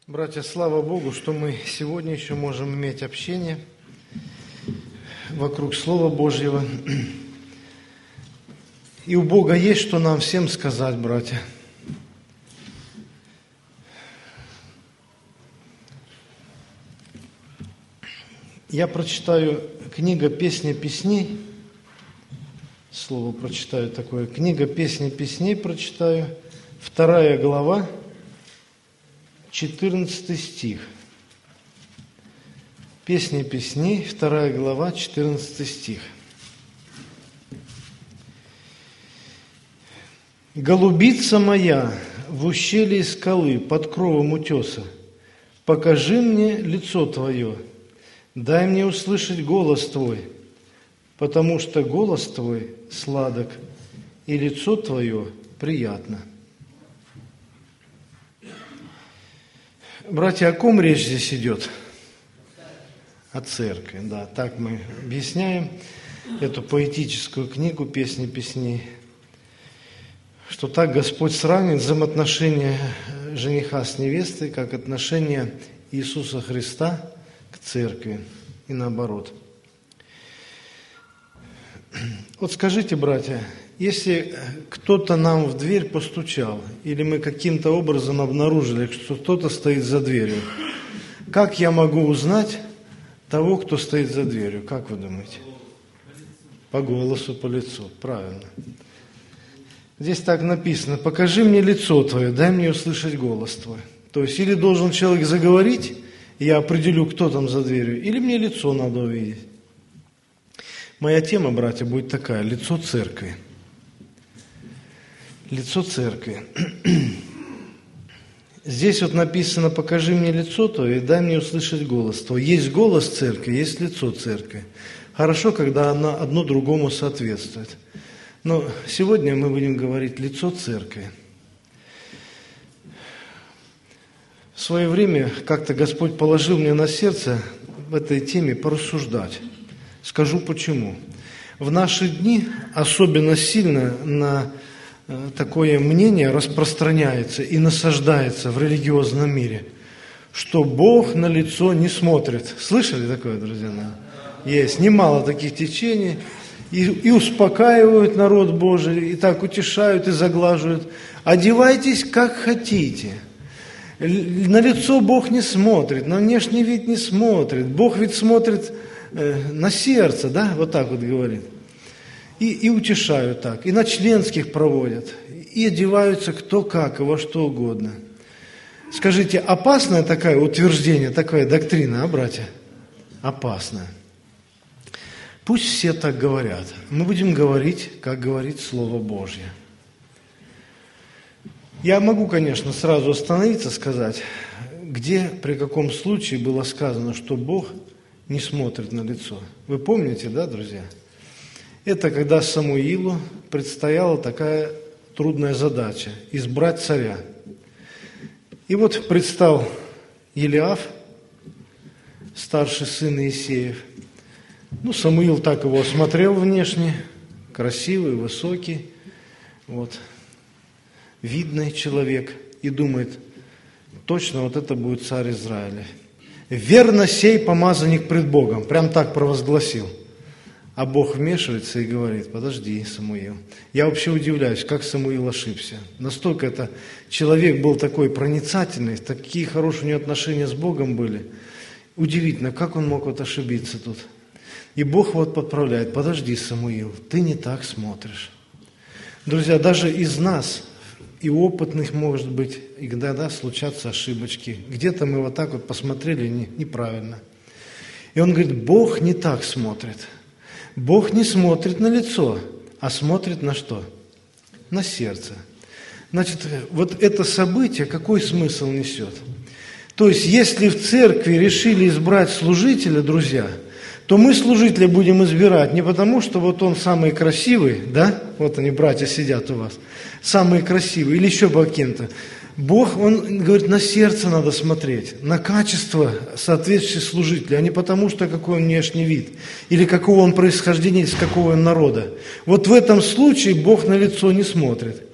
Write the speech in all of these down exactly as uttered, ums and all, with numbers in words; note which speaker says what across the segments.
Speaker 1: Братья, слава Богу, что мы сегодня еще можем иметь общение вокруг Слова Божьего. И у Бога есть, что нам всем сказать, братья. Я прочитаю книга «Песни песней». Слово прочитаю такое. Книга «Песни песней» прочитаю. Вторая глава. четырнадцатый стих. Песни песней, вторая глава, четырнадцатый стих. «Голубица моя в ущелье скалы, под кровом утеса, покажи мне лицо Твое, дай мне услышать голос Твой, потому что голос Твой сладок, и лицо Твое приятно». Братья, о ком речь здесь идет? О церкви, да. Так мы объясняем эту поэтическую книгу «Песни песней», что так Господь сравнивает взаимоотношения жениха с невестой, как отношение Иисуса Христа к церкви и наоборот. Вот скажите, братья, если кто-то нам в дверь постучал, или мы каким-то образом обнаружили, что кто-то стоит за дверью, как я могу узнать того, кто стоит за дверью? Как вы думаете? По голосу, по лицу. Правильно. Здесь так написано: «Покажи мне лицо Твое, дай мне услышать голос Твой». То есть, или должен человек заговорить, и я определю, кто там за дверью, или мне лицо надо увидеть. Моя тема, братья, будет такая: лицо церкви. Лицо церкви. Здесь вот написано: «Покажи мне лицо Твое и дай мне услышать голос Твой». Есть голос церкви, есть лицо церкви. Хорошо, когда она одно другому соответствует. Но сегодня мы будем говорить лицо церкви. В свое время как-то Господь положил мне на сердце в этой теме порассуждать. Скажу почему. В наши дни особенно сильно на такое мнение распространяется и насаждается в религиозном мире, что Бог на лицо не смотрит. Слышали такое, друзья? Есть немало таких течений. И, и успокаивают народ Божий, и так утешают, и заглаживают. Одевайтесь, как хотите. На лицо Бог не смотрит, на внешний вид не смотрит. Бог ведь смотрит э, на сердце, да? Вот так вот говорит. И, и утешают так, и на членских проводят, и одеваются кто как, и во что угодно. Скажите, опасное такое утверждение, такая доктрина, а, братья? Опасная. Пусть все так говорят. Мы будем говорить, как говорит Слово Божье. Я могу, конечно, сразу остановиться, сказать, где, при каком случае было сказано, что Бог не смотрит на лицо. Вы помните, да, друзья? Это когда Самуилу предстояла такая трудная задача – избрать царя. И вот предстал Елиаф, старший сын Иисеев. Ну, Самуил так его осмотрел внешне, красивый, высокий, вот, видный человек, и думает: точно вот это будет царь Израиля. «Верно сей помазанник пред Богом», прям так провозгласил. А Бог вмешивается и говорит: подожди, Самуил. Я вообще удивляюсь, как Самуил ошибся. Настолько это человек был такой проницательный, такие хорошие у него отношения с Богом были. Удивительно, как он мог вот ошибиться тут. И Бог вот подправляет: подожди, Самуил, ты не так смотришь. Друзья, даже из нас, и опытных, может быть, иногда случатся ошибочки. Где-то мы вот так вот посмотрели не, неправильно. И он говорит: Бог не так смотрит. Бог не смотрит на лицо, а смотрит на что? На сердце. Значит, вот это событие какой смысл несет? То есть, если в церкви решили избрать служителя, друзья, то мы служителя будем избирать не потому, что вот он самый красивый, да, вот они, братья, сидят у вас, самые красивые, или еще по кем-то. Бог, Он говорит, на сердце надо смотреть, на качество соответствующего служителя, а не потому, что какой он внешний вид, или какого он происхождения, или с какого он народа. Вот в этом случае Бог на лицо не смотрит.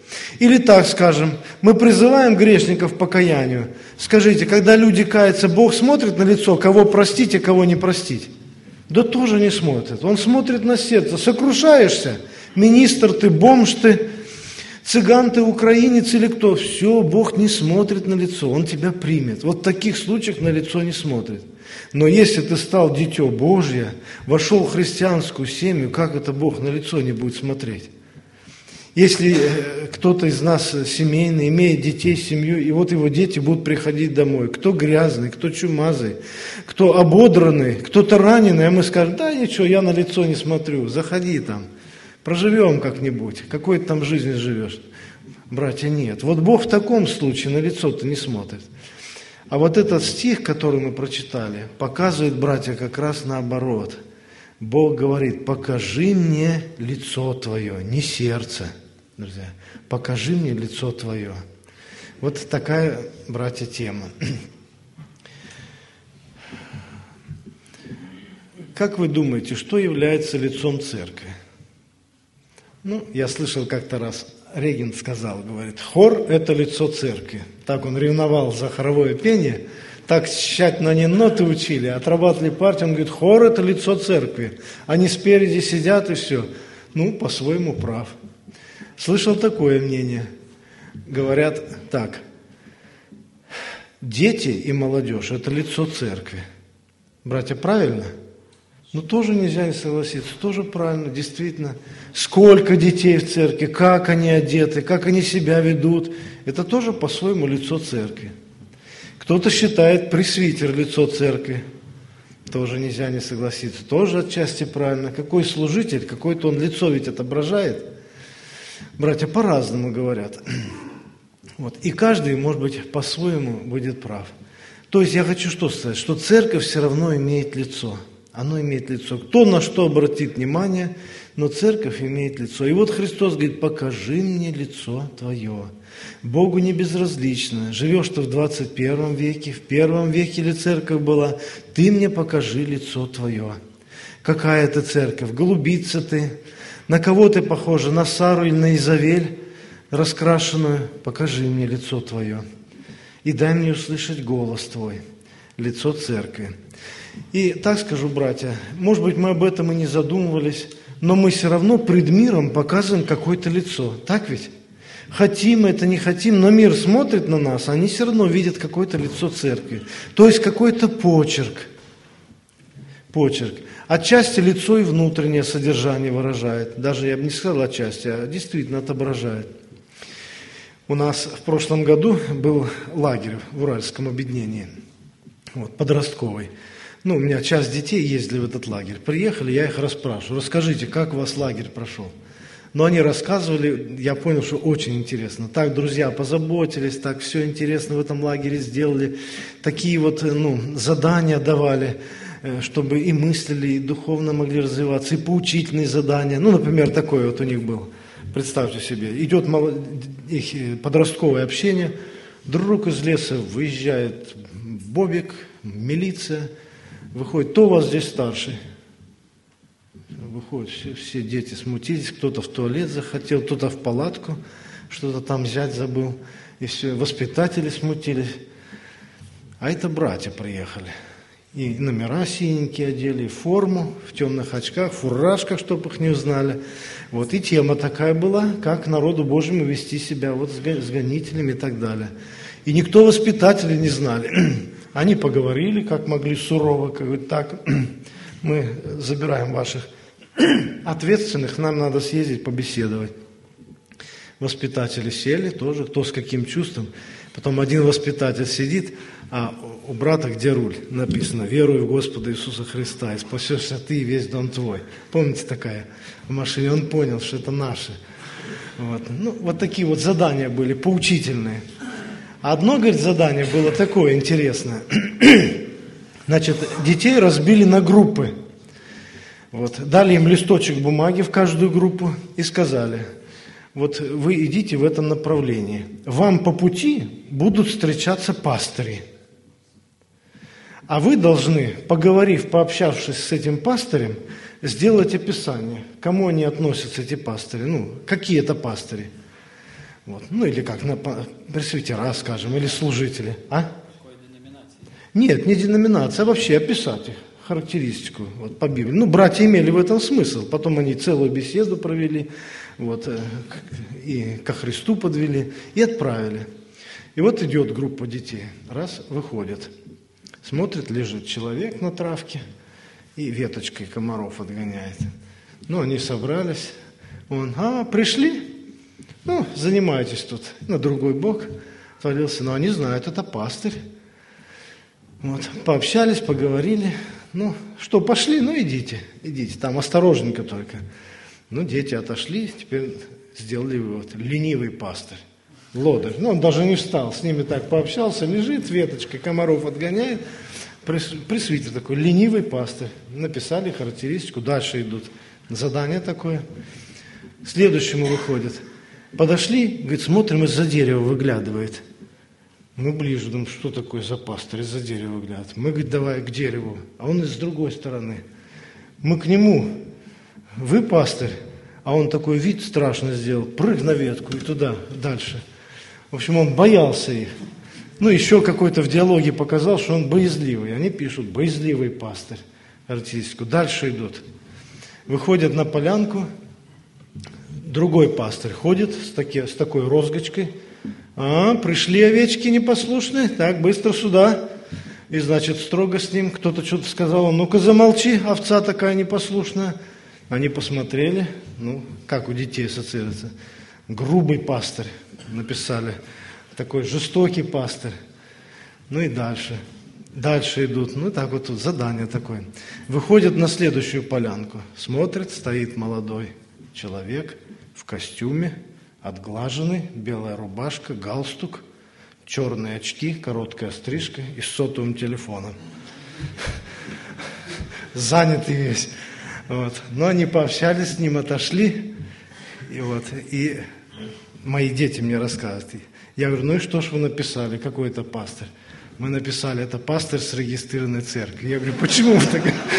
Speaker 1: Или так скажем, мы призываем грешников к покаянию. Скажите, когда люди каются, Бог смотрит на лицо, кого простить, а кого не простить? Да тоже не смотрит. Он смотрит на сердце. Сокрушаешься? Министр ты, бомж ты, цыган ты, украинец или кто? Все, Бог не смотрит на лицо, Он тебя примет. Вот в таких случаях на лицо не смотрит. Но если ты стал дитё Божье, вошел в христианскую семью, как это Бог на лицо не будет смотреть? Если кто-то из нас семейный, имеет детей, семью, и вот его дети будут приходить домой, кто грязный, кто чумазый, кто ободранный, кто-то раненый, а мы скажем, да ничего, я на лицо не смотрю, заходи там, проживем как-нибудь, какой ты там жизнь живешь. Братья, нет. Вот Бог в таком случае на лицо-то не смотрит. А вот этот стих, который мы прочитали, показывает, братья, как раз наоборот. Бог говорит, покажи мне лицо твое, не сердце. Друзья, покажи мне лицо твое. Вот такая, братья, тема. Как вы думаете, что является лицом церкви? Ну, я слышал как-то раз, регент сказал, говорит, хор – это лицо церкви. Так он ревновал за хоровое пение, так тщательно они ноты учили, отрабатывали партию, он говорит, хор – это лицо церкви. Они спереди сидят и все. Ну, по-своему прав. Слышал такое мнение. Говорят так, дети и молодежь – это лицо церкви. Братья, правильно? Ну, тоже нельзя не согласиться, тоже правильно, действительно. Сколько детей в церкви, как они одеты, как они себя ведут. Это тоже по-своему лицо церкви. Кто-то считает пресвитер лицо церкви. Тоже нельзя не согласиться. Тоже отчасти правильно. Какой служитель, какое-то он лицо ведь отображает. Братья по-разному говорят. Вот. И каждый, может быть, по-своему будет прав. То есть я хочу что сказать, что церковь все равно имеет лицо. Оно имеет лицо. Кто на что обратит внимание, но церковь имеет лицо. И вот Христос говорит, покажи мне лицо твое. Богу не безразлично. Живешь ты в двадцать первом веке, в первом веке ли церковь была, ты мне покажи лицо твое. Какая ты церковь? Голубица ты? На кого ты похожа? На Сару или на Изавель раскрашенную? Покажи мне лицо твое. И дай мне услышать голос твой. Лицо церкви. И так скажу, братья, может быть, мы об этом и не задумывались, но мы все равно пред миром показываем какое-то лицо. Так ведь? Хотим это, не хотим, но мир смотрит на нас, они все равно видят какое-то лицо церкви. То есть какой-то почерк. Почерк. Отчасти лицо и внутреннее содержание выражает. Даже я бы не сказал отчасти, а действительно отображает. У нас в прошлом году был лагерь в Уральском объединении, вот, подростковый. Ну, у меня часть детей ездили в этот лагерь. Приехали, я их расспрашиваю, расскажите, как у вас лагерь прошел? Но они рассказывали, я понял, что очень интересно. Так друзья позаботились, так все интересно в этом лагере сделали. Такие вот, ну, задания давали, чтобы и мыслили, и духовно могли развиваться, и поучительные задания. Ну, например, такое вот у них было. Представьте себе, идет их подростковое общение, вдруг из леса выезжает бобик, милиция, выходит, кто у вас здесь старший? Выходит, все, все дети смутились, кто-то в туалет захотел, кто-то в палатку, что-то там взять забыл, и все, воспитатели смутились. А это братья приехали. И номера синенькие одели, и форму, в темных очках, в фуражках, чтобы их не узнали. Вот и тема такая была, как народу Божьему вести себя вот с гонителями и так далее. И никто воспитателей не знали. Они поговорили, как могли, сурово, как говорят, так, мы забираем ваших ответственных, нам надо съездить побеседовать. Воспитатели сели тоже, кто с каким чувством. Потом один воспитатель сидит, а у брата где руль? Написано, веруй в Господа Иисуса Христа, и спасешься ты и весь дом твой. Помните такая в машине? Он понял, что это наши. Вот. Ну, вот такие вот задания были, поучительные. Одно, говорит, задание было такое интересное. Значит, детей разбили на группы. Вот. Дали им листочек бумаги в каждую группу и сказали, вот вы идите в этом направлении. Вам по пути будут встречаться пастыри. А вы должны, поговорив, пообщавшись с этим пастырем, сделать описание, к кому они относятся, эти пастыри. Ну, какие это пастыри? Вот. Ну или как на пресвитера, скажем, или служители. А? Нет, не деноминация, а вообще описать их, характеристику вот, по Библии. Ну, братья имели в этом смысл. Потом они целую беседу провели, вот, и ко Христу подвели, и отправили. И вот идет группа детей. Раз, выходит. Смотрит, лежит человек на травке и веточкой комаров отгоняет. Ну, они собрались. Он, а, пришли? Ну, занимайтесь тут. На другой бок творился. Но они знают, это пастырь. Вот, пообщались, поговорили. Ну, что, пошли? Ну, идите, идите. Там осторожненько только. Ну, дети отошли, теперь сделали вывод. Ленивый пастырь. Лодырь. Ну, он даже не встал, с ними так пообщался, лежит, веточкой комаров отгоняет. Пресвитер такой, ленивый пастырь. Написали характеристику, дальше идут. Задание такое. Следующему выходит. Подошли, говорит, смотрим, из-за дерева выглядывает. Мы ближе, думаем, что такое за пастырь, из-за дерева выглядывает. Мы, говорит, давай к дереву, а он из другой стороны. Мы к нему, вы пастырь, а он такой вид страшно сделал, прыг на ветку и туда, дальше. В общем, он боялся их. Ну, еще какой-то в диалоге показал, что он боязливый. Они пишут, боязливый пастырь, характеристику. Дальше идут. Выходят на полянку, другой пастырь ходит с, таки, с такой розгочкой. А, пришли овечки непослушные, так, быстро сюда. И, значит, строго с ним кто-то что-то сказал, ну-ка замолчи, овца такая непослушная. Они посмотрели, ну, как у детей ассоциируется. Грубый пастырь, написали. Такой жестокий пастырь. Ну и дальше. Дальше идут. Ну, так вот тут задание такое. Выходят на следующую полянку. Смотрят, стоит молодой человек в костюме, отглаженный, белая рубашка, галстук, черные очки, короткая стрижка и с сотовым телефоном. Занятый весь. Вот. Но они пообщались с ним, отошли. И вот, и мои дети мне рассказывают. Я говорю, ну и что ж вы написали, какой это пастырь? Мы написали, это пастырь с регистрированной церкви. Я говорю, почему вы так...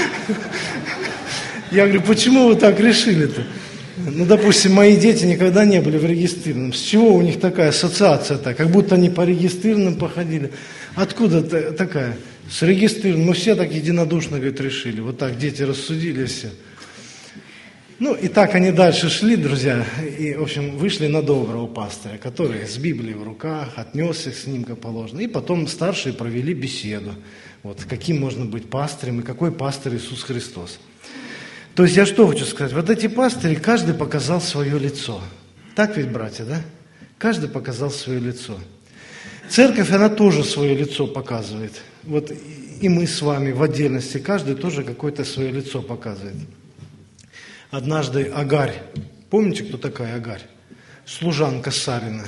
Speaker 1: Я говорю, почему вы так решили-то? Ну, допустим, мои дети никогда не были в регистрированном. С чего у них такая ассоциация-то? Как будто они по регистрированным походили. Откуда такая? С регистрированным. Ну, все так единодушно, говорит, решили. Вот так дети рассудили все. Ну, и так они дальше шли, друзья, и, в общем, вышли на доброго пастыря, который с Библией в руках, отнесся с ним как положено. И потом старшие провели беседу, вот, каким можно быть пастырем и какой пастырь Иисус Христос. То есть я что хочу сказать? Вот эти пастыри, каждый показал свое лицо. Так ведь, братья, да? Каждый показал свое лицо. Церковь, она тоже свое лицо показывает. Вот и мы с вами в отдельности, каждый тоже какое-то свое лицо показывает. Однажды Агарь, помните, кто такая Агарь? Служанка Сарина.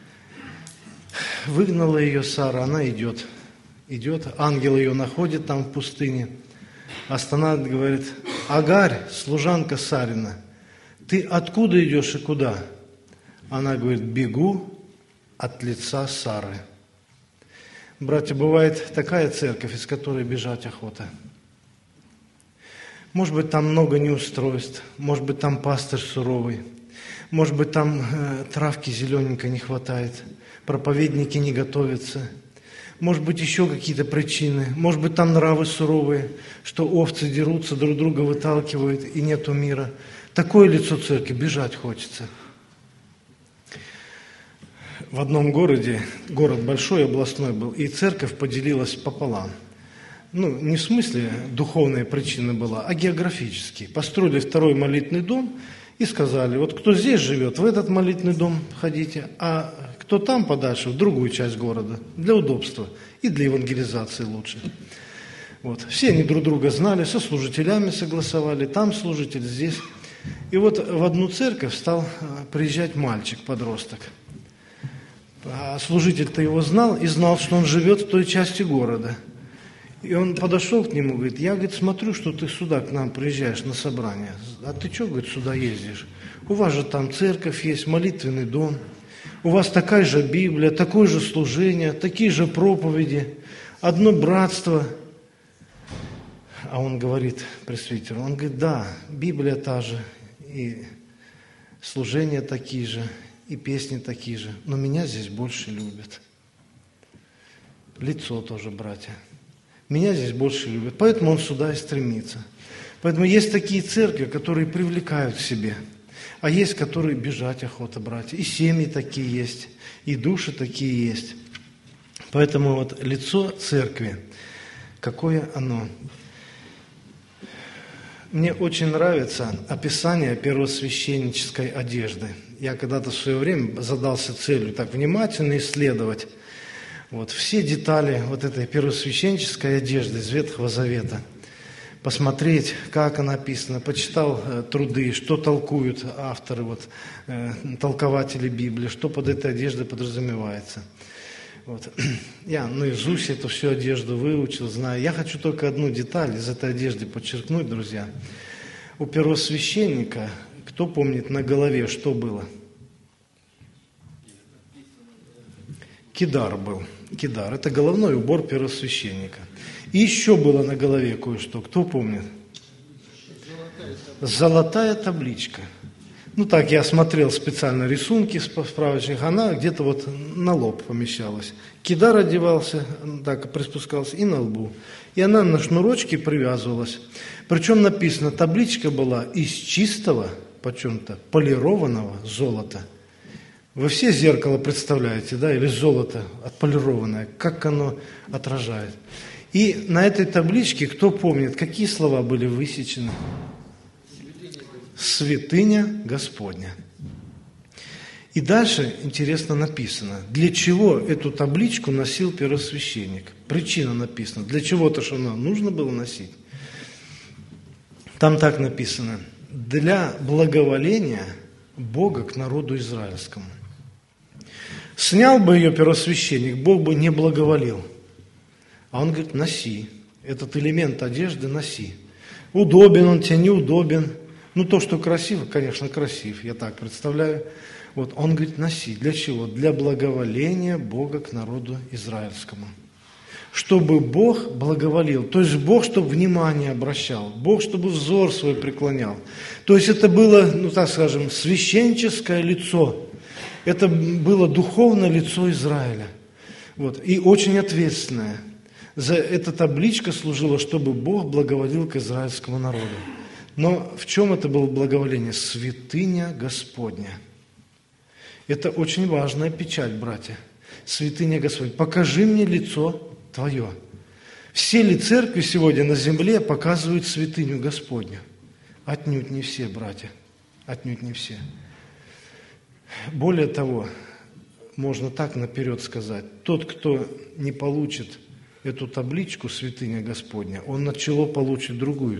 Speaker 1: Выгнала ее Сара, она идет. Идет, ангел ее находит там в пустыне. Останавливает, говорит, Агарь, служанка Сарина, ты откуда идешь и куда? Она говорит, бегу от лица Сары. Братья, бывает такая церковь, из которой бежать охота. Может быть, там много неустройств, может быть, там пастырь суровый, может быть, там э, травки зелененькой не хватает, проповедники не готовятся, может быть, еще какие-то причины, может быть, там нравы суровые, что овцы дерутся, друг друга выталкивают, и нету мира. Такое лицо церкви, бежать хочется. В одном городе, город большой, областной был, и церковь поделилась пополам. Ну, не в смысле духовная причина была, а географически. Построили второй молитвенный дом и сказали, вот кто здесь живет, в этот молитвенный дом ходите, а кто там подальше, в другую часть города, для удобства и для евангелизации лучше. Вот. Все они друг друга знали, со служителями согласовали, там служитель, здесь. И вот в одну церковь стал приезжать мальчик-подросток. А служитель-то его знал и знал, что он живет в той части города. И он подошел к нему, говорит, я, говорит, смотрю, что ты сюда к нам приезжаешь на собрание. А ты что, говорит, сюда ездишь? У вас же там церковь есть, молитвенный дом. У вас такая же Библия, такое же служение, такие же проповеди, одно братство. А он говорит, пресвитер, он говорит, да, Библия та же, и служения такие же, и песни такие же, но меня здесь больше любят. Лицо тоже, братья. Меня здесь больше любят, поэтому он сюда и стремится. Поэтому есть такие церкви, которые привлекают к себе, а есть, которые бежать охота, братья. И семьи такие есть, и души такие есть. Поэтому вот лицо церкви, какое оно. Мне очень нравится описание первосвященнической одежды. Я когда-то в свое время задался целью так внимательно исследовать вот, все детали вот этой первосвященнической одежды из Ветхого Завета. Посмотреть, как она описана, почитал э, труды, что толкуют авторы, вот, э, толкователи Библии, что под этой одеждой подразумевается. Вот. Я наизусть эту всю одежду выучил, знаю. Я хочу только одну деталь из этой одежды подчеркнуть, друзья. У первосвященника, кто помнит, на голове что было? Кидар был. Кидар. Это головной убор первосвященника. И еще было на голове кое-что. Кто помнит? Золотая табличка. Ну так, я смотрел специально рисунки справочных, она где-то вот на лоб помещалась. Кидар одевался, так приспускался, и на лбу. И она на шнурочке привязывалась. Причем написано, табличка была из чистого, почем-то, полированного золота. Вы все зеркало представляете, да, или золото отполированное, как оно отражает. И на этой табличке, кто помнит, какие слова были высечены? Святыня Господня. И дальше интересно написано, для чего эту табличку носил первосвященник. Причина написана, для чего-то, что нам нужно было носить. Там так написано, для благоволения Бога к народу израильскому. Снял бы ее первосвященник, Бог бы не благоволил. А он говорит, носи, этот элемент одежды носи. Удобен он тебе, неудобен. Ну, то, что красиво, конечно, красив, я так представляю. Вот, он говорит, носи. Для чего? Для благоволения Бога к народу израильскому. Чтобы Бог благоволил. То есть Бог, чтобы внимание обращал. Бог, чтобы взор свой преклонял. То есть это было, ну, так скажем, священческое лицо. Это было духовное лицо Израиля. Вот, и очень ответственное. За эта табличка служила, чтобы Бог благоволил к израильскому народу. Но в чем это было благоволение? Святыня Господня. Это очень важная печать, братья. Святыня Господня. Покажи мне лицо Твое. Все ли церкви сегодня на земле показывают святыню Господню? Отнюдь не все, братья. Отнюдь не все. Более того, можно так наперед сказать. Тот, кто не получит эту табличку «Святыня Господня», он на чело получит другую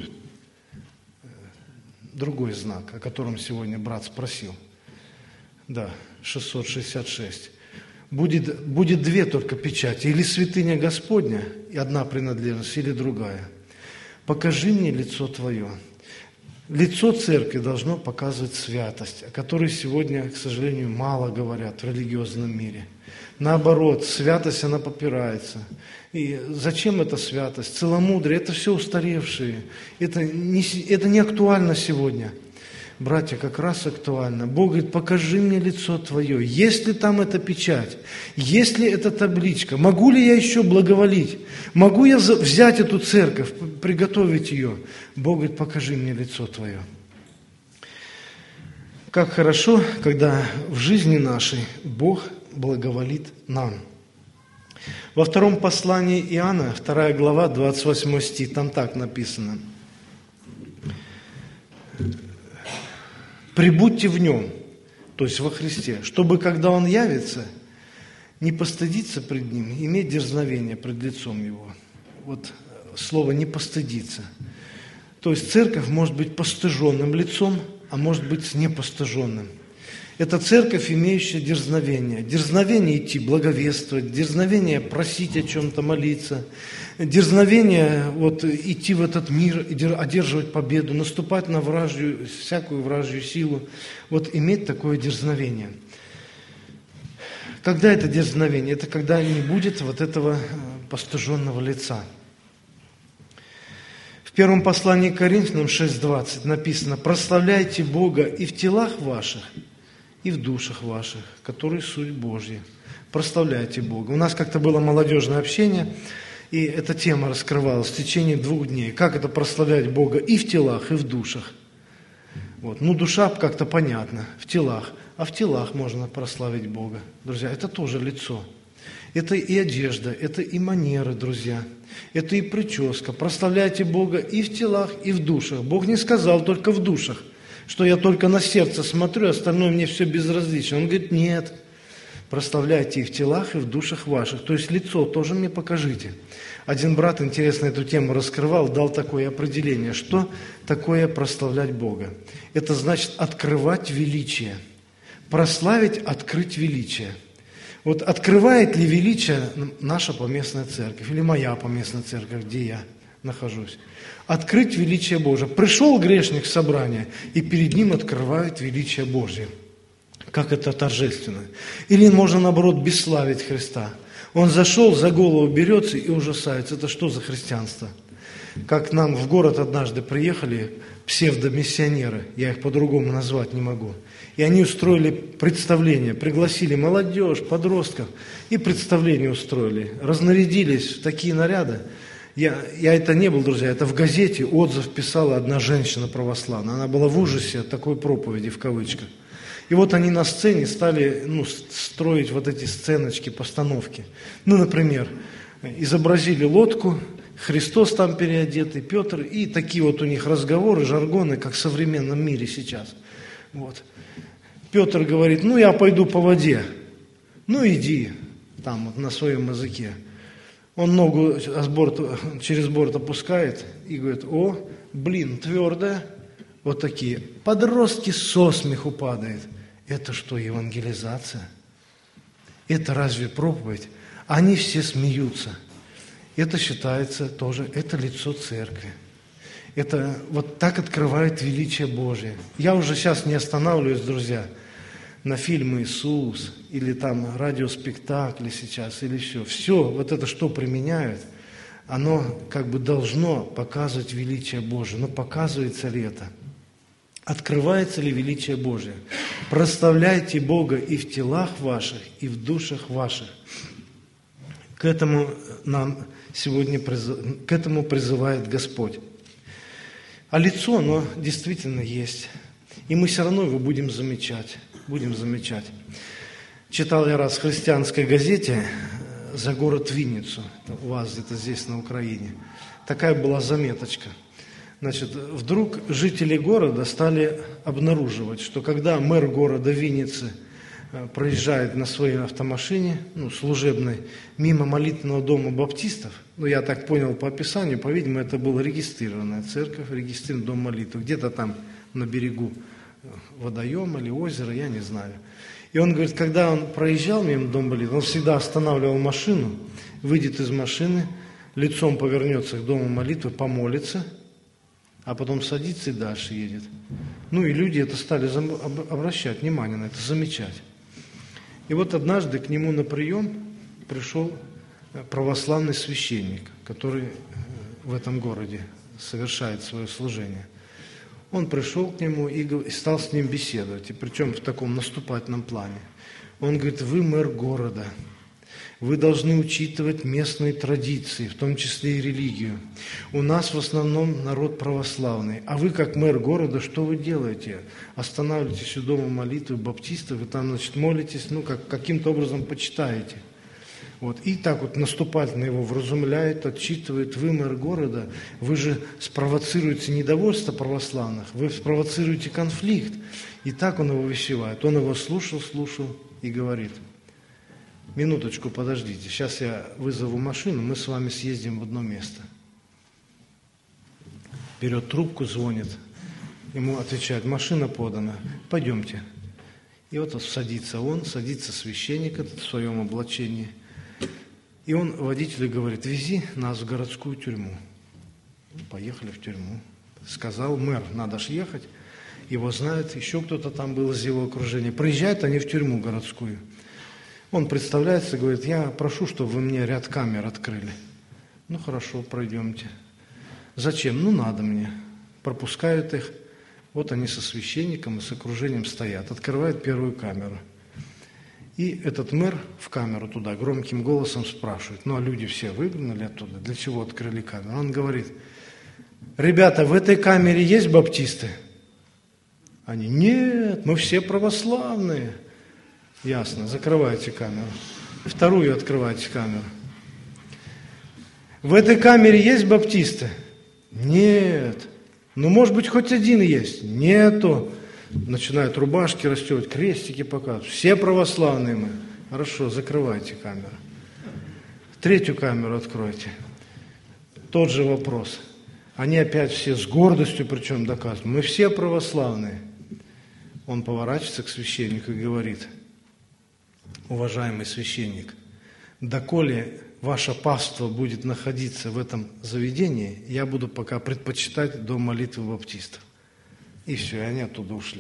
Speaker 1: Другой знак, о котором сегодня брат спросил. Да, шестьсот шестьдесят шесть. Будет, будет две только печати. Или святыня Господня, и одна принадлежность, или другая. Покажи мне лицо Твое. Лицо церкви должно показывать святость, о которой сегодня, к сожалению, мало говорят в религиозном мире. Наоборот, святость, она попирается. И зачем эта святость? Целомудрие, это все устаревшие. Это не, это не актуально сегодня. Братья, как раз актуально. Бог говорит, покажи мне лицо Твое. Есть ли там эта печать? Есть ли эта табличка? Могу ли я еще благоволить? Могу я взять эту церковь, приготовить ее? Бог говорит, покажи мне лицо Твое. Как хорошо, когда в жизни нашей Бог благоволит нам. Во втором послании Иоанна, вторая глава, двадцать восьмой стих, там так написано. «Прибудьте в Нем», то есть во Христе, чтобы, когда Он явится, не постыдиться пред Ним, иметь дерзновение пред лицом Его. Вот слово «не постыдиться». То есть церковь может быть постыженным лицом, а может быть с непостыженным. Это церковь, имеющая дерзновение. Дерзновение идти благовествовать, дерзновение просить о чем-то, молиться, дерзновение вот, идти в этот мир, одерживать победу, наступать на вражью, всякую вражью силу. Вот иметь такое дерзновение. Когда это дерзновение? Это когда не будет вот этого постыженного лица. В первом послании к Коринфянам шесть двадцать написано: «Прославляйте Бога и в телах ваших, и в душах ваших, которые суть Божья. Прославляйте Бога. У нас как-то было молодежное общение, и эта тема раскрывалась в течение двух дней. Как это прославлять Бога и в телах, и в душах. Вот. Ну, душа как-то понятно, в телах. А в телах можно прославить Бога. Друзья, это тоже лицо. Это и одежда, это и манеры, друзья. Это и прическа. Прославляйте Бога и в телах, и в душах. Бог не сказал только в душах, что я только на сердце смотрю, остальное мне все безразлично. Он говорит, нет. Прославляйте и в телах, и в душах ваших. То есть лицо тоже мне покажите. Один брат, интересно, эту тему раскрывал, дал такое определение. Что такое прославлять Бога? Это значит открывать величие. Прославить, открыть величие. Вот открывает ли величие наша поместная церковь или моя поместная церковь, где я нахожусь? Открыть величие Божие. Пришел грешник в собрание, и перед ним открывают величие Божье. Как это торжественно. Или можно, наоборот, бесславить Христа. Он зашел, за голову берется и ужасается. Это что за христианство? Как нам в город однажды приехали псевдомиссионеры, я их по-другому назвать не могу. И они устроили представление, пригласили молодежь, подростков, и представление устроили. Разнарядились в такие наряды. Я, я это не был, друзья, это в газете отзыв писала одна женщина православная. Она была в ужасе от такой проповеди, в кавычках. И вот они на сцене стали ну, строить вот эти сценочки, постановки. Ну, например, изобразили лодку, Христос там переодетый, Петр, и такие вот у них разговоры, жаргоны, как в современном мире сейчас. Вот. Петр говорит, ну, я пойду по воде. Ну, иди, там вот на своем языке. Он ногу с борта, через борт опускает и говорит, о, блин, твердая. Вот такие. Подростки со смеху падают. Это что, евангелизация? Это разве проповедь? Они все смеются. Это считается тоже, это лицо церкви. Это вот так открывает величие Божие. Я уже сейчас не останавливаюсь, друзья, на фильмы «Иисус» или там радиоспектакли сейчас, или все. Все, вот это что применяют, оно как бы должно показывать величие Божие. Но показывается ли это? Открывается ли величие Божие? Прославляйте Бога и в телах ваших, и в душах ваших. К этому нам сегодня к этому призывает Господь. А лицо, оно действительно есть. И мы все равно его будем замечать. Будем замечать. Читал я раз в христианской газете за город Винницу, у вас где-то здесь на Украине. Такая была заметочка. Значит, вдруг жители города стали обнаруживать, что когда мэр города Винницы проезжает на своей автомашине, ну, служебной, мимо молитвенного дома баптистов, ну, я так понял по описанию, по-видимому, это была регистрированная церковь, регистрированный дом молитвы, где-то там на берегу водоема или озера, я не знаю. И он говорит, когда он проезжал мимо дома молитвы, он всегда останавливал машину, выйдет из машины, лицом повернется к дому молитвы, помолится, а потом садится и дальше едет. Ну и люди это стали обращать внимание на это, замечать. И вот однажды к нему на прием пришел православный священник, который в этом городе совершает свое служение. Он пришел к нему и стал с ним беседовать, и причем в таком наступательном плане. Он говорит, вы мэр города. Вы должны учитывать местные традиции, в том числе и религию. У нас в основном народ православный. А вы, как мэр города, что вы делаете? Останавливаетесь у дома молитвы баптистов, вы там, значит, молитесь, ну, как, каким-то образом почитаете. Вот. И так вот наступательно его вразумляет, отчитывает. Вы, мэр города, вы же спровоцируете недовольство православных, вы спровоцируете конфликт. И так он его увещевает. Он его слушал, слушал и говорит, минуточку, подождите, сейчас я вызову машину, мы с вами съездим в одно место. Берет трубку, звонит, ему отвечают, машина подана, пойдемте. И вот садится он, садится священник этот в своем облачении, и он водителю говорит, вези нас в городскую тюрьму. Поехали в тюрьму. Сказал мэр, надо ж ехать, его знают, еще кто-то там был из его окружения. Приезжают они в тюрьму городскую. Он представляется, говорит, я прошу, чтобы вы мне ряд камер открыли. Ну, хорошо, пройдемте. Зачем? Ну, надо мне. Пропускают их. Вот они со священником и с окружением стоят, открывают первую камеру. И этот мэр в камеру туда громким голосом спрашивает, ну а люди все выглянули оттуда, для чего открыли камеру? Он говорит, ребята, в этой камере есть баптисты? Они, нет, мы все православные. Ясно, закрывайте камеру. Вторую открывайте камеру. В этой камере есть баптисты? Нет. Ну, может быть, хоть один есть? Нету. Начинают рубашки расстегивать, крестики показывают. Все православные мы. Хорошо, закрывайте камеру. Третью камеру откройте. Тот же вопрос. Они опять все с гордостью, причем доказывают. Мы все православные. Он поворачивается к священнику и говорит, уважаемый священник, доколе ваше паство будет находиться в этом заведении, я буду пока предпочитать дом молитвы баптистов. И все, и они оттуда ушли.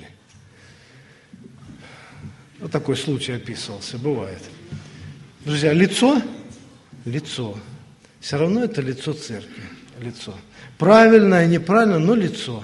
Speaker 1: Вот такой случай описывался, бывает. Друзья, лицо, лицо. Все равно это лицо церкви, лицо. Правильное, неправильно, но лицо.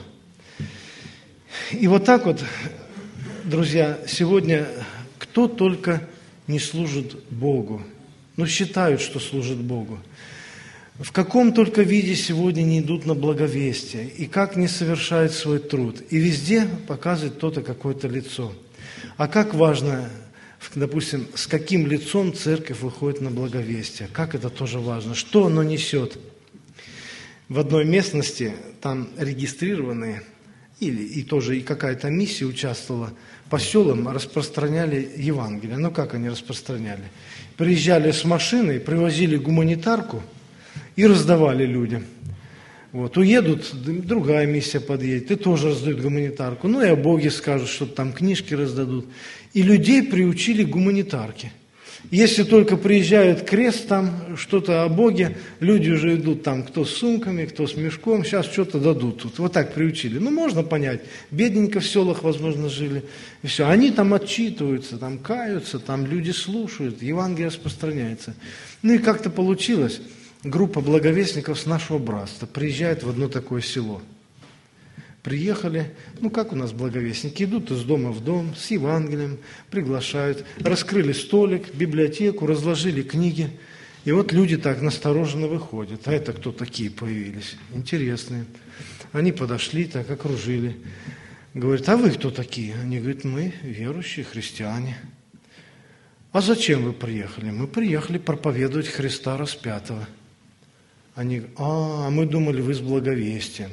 Speaker 1: И вот так вот, друзья, сегодня кто только не служит Богу, но считают, что служит Богу. В каком только виде сегодня не идут на благовестие, и как не совершают свой труд. И везде показывает кто-то какое-то лицо. А как важно, допустим, с каким лицом церковь выходит на благовестие. Как это тоже важно. Что оно несет. В одной местности там регистрированные, или и тоже и какая-то миссия участвовала, по селам распространяли Евангелие. Ну как они распространяли? Приезжали с машиной, привозили гуманитарку, и раздавали людям. Вот, уедут, другая миссия подъедет, и тоже раздают гуманитарку. Ну и о Боге скажут, что там книжки раздадут. И людей приучили к гуманитарке. Если только приезжают крест, там что-то о Боге, люди уже идут там, кто с сумками, кто с мешком, сейчас что-то дадут тут. Вот так приучили. Ну, можно понять, бедненько в селах, возможно, жили. И все. Они там отчитываются, там каются, там люди слушают, Евангелие распространяется. Ну и как-то получилось. Группа благовестников с нашего братства приезжает в одно такое село. Приехали, ну как у нас благовестники, идут из дома в дом с Евангелием, приглашают, раскрыли столик, библиотеку, разложили книги. И вот люди так настороженно выходят. А это кто такие появились? Интересные. Они подошли, так окружили. Говорят, а вы кто такие? Они говорят, мы верующие христиане. А зачем вы приехали? Мы приехали проповедовать Христа распятого. Они, а, мы думали, вы с благовестием.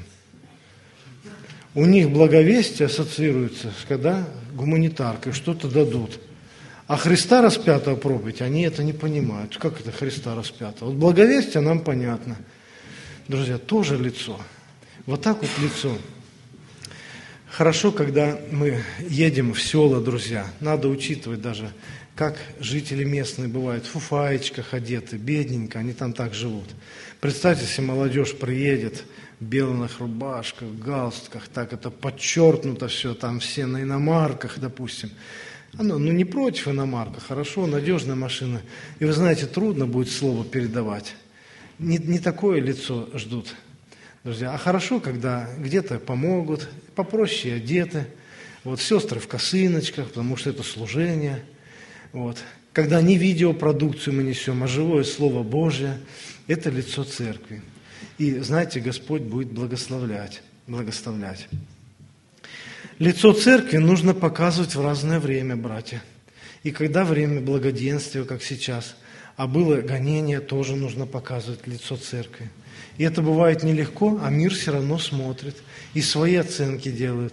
Speaker 1: У них благовестие ассоциируется с когда гуманитаркой, что-то дадут. А Христа распятого проповедь, они это не понимают. Как это Христа распятого? Вот благовестие нам понятно. Друзья, тоже лицо. Вот так вот лицо. Хорошо, когда мы едем в села, друзья, надо учитывать даже, как жители местные бывают, в фуфаечках одеты, бедненько, они там так живут. Представьте, если молодежь приедет в белых рубашках, галстуках, так это подчеркнуто все, там все на иномарках, допустим. Оно, ну не против иномарка, хорошо, надежная машина. И вы знаете, трудно будет слово передавать. Не, не такое лицо ждут, друзья. А хорошо, когда где-то помогут, попроще одеты. Вот сестры в косыночках, потому что это служение. Вот. Когда не видеопродукцию мы несем, а живое Слово Божие, это лицо церкви. И, знаете, Господь будет благословлять, благословлять. Лицо церкви нужно показывать в разное время, братья. И когда время благоденствия, как сейчас, а было гонение, тоже нужно показывать лицо церкви. И это бывает нелегко, а мир все равно смотрит и свои оценки делает.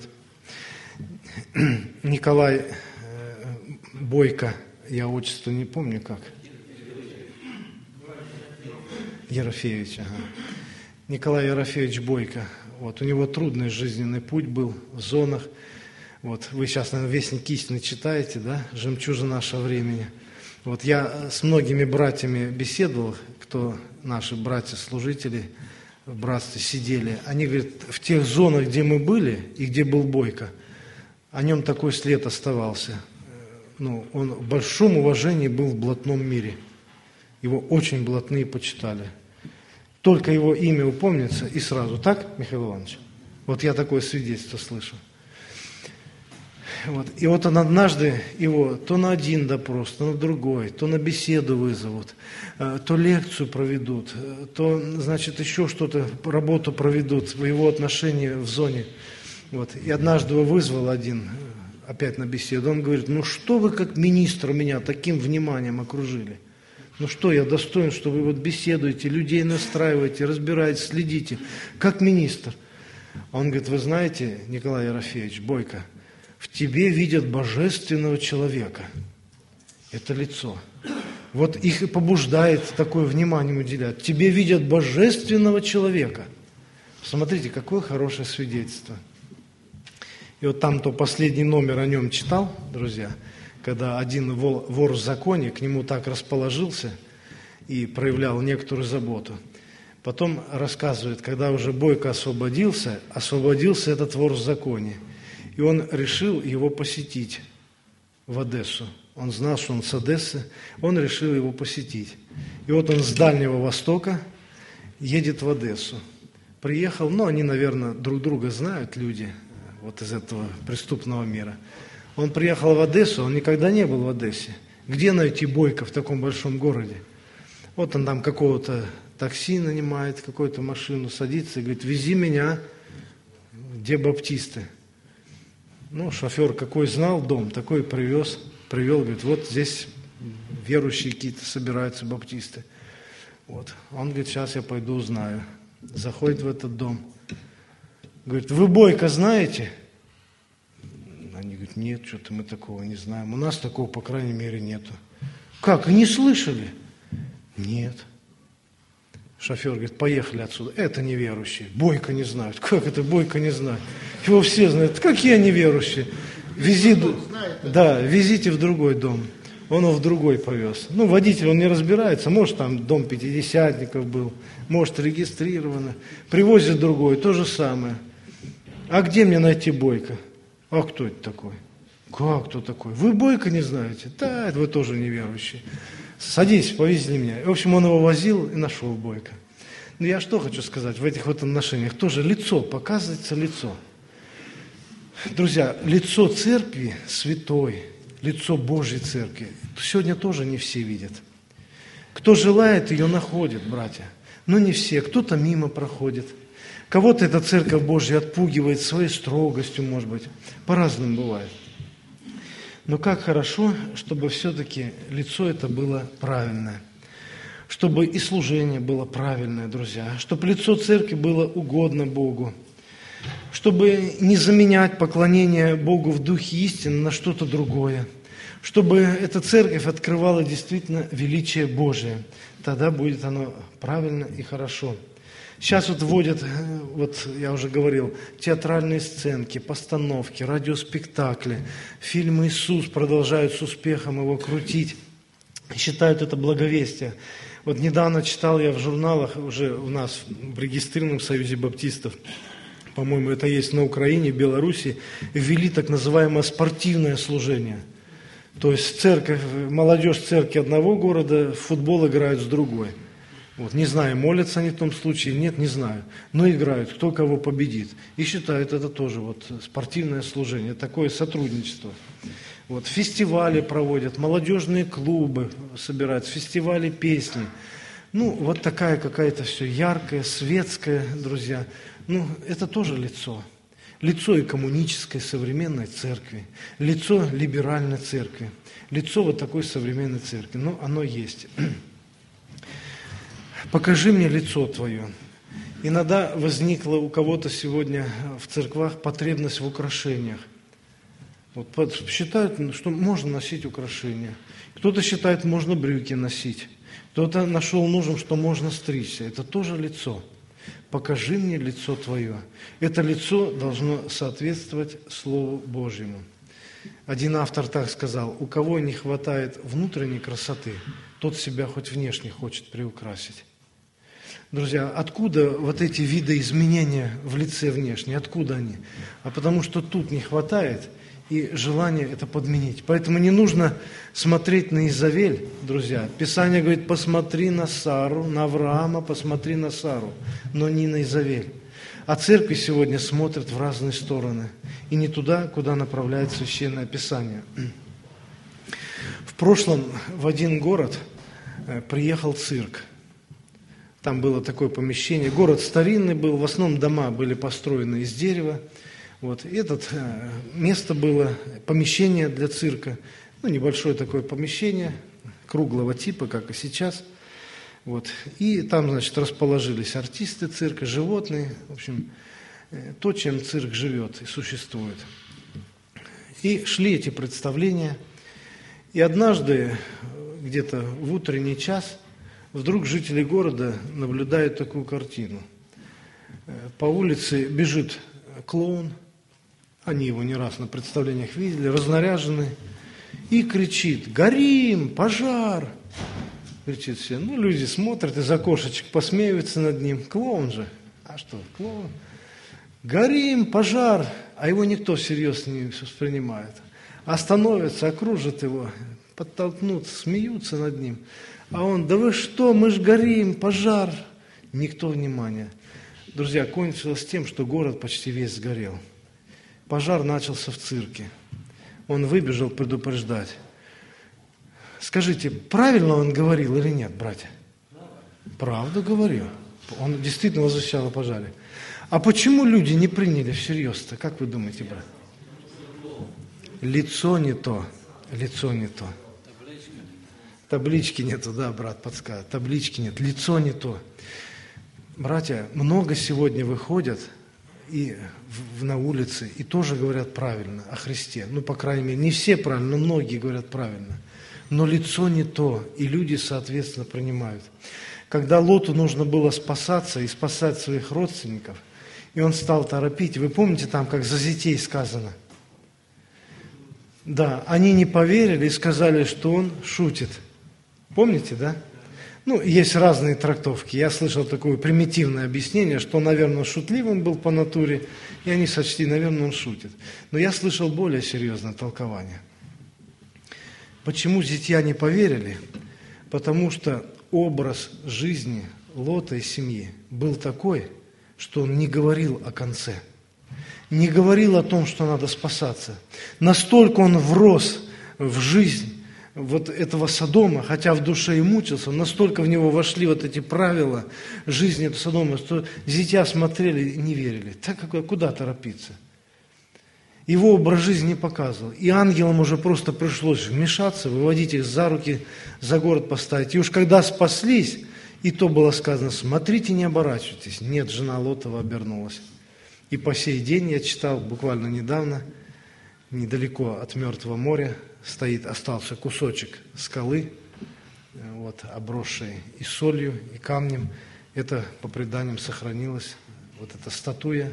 Speaker 1: Николай Бойко, я отчество не помню как. Ерофеевич, ага. Николай Ерофеевич Бойко. Вот, у него трудный жизненный путь был в зонах. Вот, вы сейчас, наверное, «Вестник истины» читаете, да? «Жемчужина нашего времени». Вот я с многими братьями беседовал, кто наши братья-служители в братстве сидели. Они говорят, в тех зонах, где мы были и где был Бойко, о нем такой след оставался. Ну, он в большом уважении был в блатном мире. Его очень блатные почитали. Только его имя упомнится и сразу. Так, Михаил Иванович? Вот я такое свидетельство слышу. Вот. И вот он однажды его то на один допрос, то на другой, то на беседу вызовут, то лекцию проведут, то, значит, еще что-то, работу проведут в его отношении в зоне. Вот. И однажды его вызвал один опять на беседу. Он говорит: ну что вы как министр меня таким вниманием окружили? Ну что, я достоин, что вы вот беседуете, людей настраиваете, разбираете, следите, как министр. Он говорит: вы знаете, Николай Ерофеевич, Бойко, в тебе видят божественного человека. Это лицо. Вот их и побуждает такое внимание уделять. В тебе видят божественного человека. Смотрите, какое хорошее свидетельство. И вот там-то последний номер о нем читал, друзья, когда один вор в законе к нему так расположился и проявлял некоторую заботу. Потом рассказывает, когда уже Бойко освободился, освободился этот вор в законе. И он решил его посетить в Одессу. Он знал, что он с Одессы, он решил его посетить. И вот он с Дальнего Востока едет в Одессу. Приехал, ну, они, наверное, друг друга знают, люди, вот из этого преступного мира. Он приехал в Одессу, он никогда не был в Одессе. Где найти Бойко в таком большом городе? Вот он там какого-то такси нанимает, какую-то машину, садится и говорит: вези меня, где баптисты. Ну, шофер какой знал дом, такой привез, привел, говорит: вот здесь верующие какие-то собираются, баптисты. Вот. Он говорит: сейчас я пойду узнаю. Заходит в этот дом. Говорит: вы Бойко знаете? Они говорят: нет, что-то мы такого не знаем. У нас такого, по крайней мере, нету. Как, не слышали? Нет. Шофер говорит: поехали отсюда. Это неверующие. Бойко не знают. Как это Бойко не знает? Его все знают. Какие они верующие? Вези... Да, везите в другой дом. Он его в другой повез. Ну, водитель, он не разбирается. Может, там дом пятидесятников был. Может, регистрировано. Привозит другой. То же самое. А где мне найти Бойко? А кто это такой? Как кто такой? Вы Бойко не знаете? Да, это вы тоже неверующие. Садись, повезли меня. В общем, он его возил и нашел Бойко. Но я что хочу сказать, в этих вот отношениях тоже лицо, показывается лицо. Друзья, лицо церкви святой, лицо Божьей церкви сегодня тоже не все видят. Кто желает, ее находит, братья. Но не все, кто-то мимо проходит. Кого-то эта церковь Божья отпугивает своей строгостью, может быть. По-разному бывает. Но как хорошо, чтобы все-таки лицо это было правильное. Чтобы и служение было правильное, друзья. Чтобы лицо церкви было угодно Богу. Чтобы не заменять поклонение Богу в духе истины на что-то другое. Чтобы эта церковь открывала действительно величие Божие. Тогда будет оно правильно и хорошо. Сейчас вот вводят, вот я уже говорил, театральные сценки, постановки, радиоспектакли, фильмы «Иисус» продолжают с успехом его крутить, считают это благовестие. Вот недавно читал я в журналах, уже у нас в регистрированном Союзе Баптистов, по-моему, это есть на Украине, в Беларуси, ввели так называемое спортивное служение. То есть церковь, молодежь церкви одного города в футбол играют с другой. Вот, не знаю, молятся они в том случае, нет, не знаю. Но играют, кто кого победит. И считают это тоже вот спортивное служение, такое сотрудничество. Вот, фестивали проводят, молодежные клубы собирают, фестивали песни. Ну, вот такая какая-то все яркая, светская, друзья. Ну, это тоже лицо. Лицо и коммунической современной церкви, лицо либеральной церкви, лицо вот такой современной церкви. Ну, оно есть. Покажи мне лицо Твое. Иногда возникла у кого-то сегодня в церквах потребность в украшениях. Вот считают, что можно носить украшения. Кто-то считает, можно брюки носить. Кто-то нашел нужным, что можно стричься. Это тоже лицо. Покажи мне лицо Твое. Это лицо должно соответствовать Слову Божьему. Один автор так сказал: у кого не хватает внутренней красоты, тот себя хоть внешне хочет приукрасить. Друзья, откуда вот эти видоизменения в лице внешне? Откуда они? А потому что тут не хватает, и желание это подменить. Поэтому не нужно смотреть на Изавель, друзья. Писание говорит: посмотри на Сару, на Авраама, посмотри на Сару, но не на Изавель. А церкви сегодня смотрят в разные стороны, и не туда, куда направляет Священное Писание. В прошлом в один город приехал цирк. Там было такое помещение. Город старинный был, в основном дома были построены из дерева. Вот. И это место было, помещение для цирка. Ну, небольшое такое помещение, круглого типа, как и сейчас. Вот. И там, значит, расположились артисты цирка, животные. В общем, то, чем цирк живет и существует. И шли эти представления. И однажды, где-то в утренний час, вдруг жители города наблюдают такую картину. По улице бежит клоун, они его не раз на представлениях видели, разнаряженный, и кричит: «Горим! Пожар!» Кричит все. Ну, люди смотрят, из окошечек посмеиваются над ним. Клоун же. А что, клоун? «Горим! Пожар!» А его никто всерьез не воспринимает. Остановятся, окружат его, подтолкнут, смеются над ним. А он: «Да вы что, мы ж горим, пожар!» Никто внимания. Друзья, кончилось тем, что город почти весь сгорел. Пожар начался в цирке. Он выбежал предупреждать. Скажите, правильно он говорил или нет, братья? Правду говорил. Он действительно возвещал о пожаре. А почему люди не приняли всерьез-то? Как вы думаете, брат? Лицо не то. Лицо не то. Таблички нету, да, брат подсказывает. Таблички нет, лицо не то. Братья, много сегодня выходят и в, в, на улице и тоже говорят правильно о Христе. Ну, по крайней мере, не все правильно, но многие говорят правильно. Но лицо не то, и люди, соответственно, принимают. Когда Лоту нужно было спасаться и спасать своих родственников, и он стал торопить, вы помните там, как за зятей сказано? Да, они не поверили и сказали, что он шутит. Помните, да? Ну, есть разные трактовки. Я слышал такое примитивное объяснение, что, наверное, шутливым был по натуре, и они сочли, наверное, он шутит. Но я слышал более серьезное толкование. Почему зятья не поверили? Потому что образ жизни Лота и семьи был такой, что он не говорил о конце, не говорил о том, что надо спасаться. Настолько он врос в жизнь вот этого Содома, хотя в душе и мучился, настолько в него вошли вот эти правила жизни этого Содома, что зятья смотрели и не верили. Так как куда торопиться? Его образ жизни не показывал. И ангелам уже просто пришлось вмешаться, выводить их за руки, за город поставить. И уж когда спаслись, и то было сказано: смотрите, не оборачивайтесь. Нет, жена Лотова обернулась. И по сей день, я читал буквально недавно, недалеко от Мертвого моря, стоит, остался кусочек скалы, вот, обросшей и солью, и камнем. Это, по преданиям, сохранилось. Вот эта статуя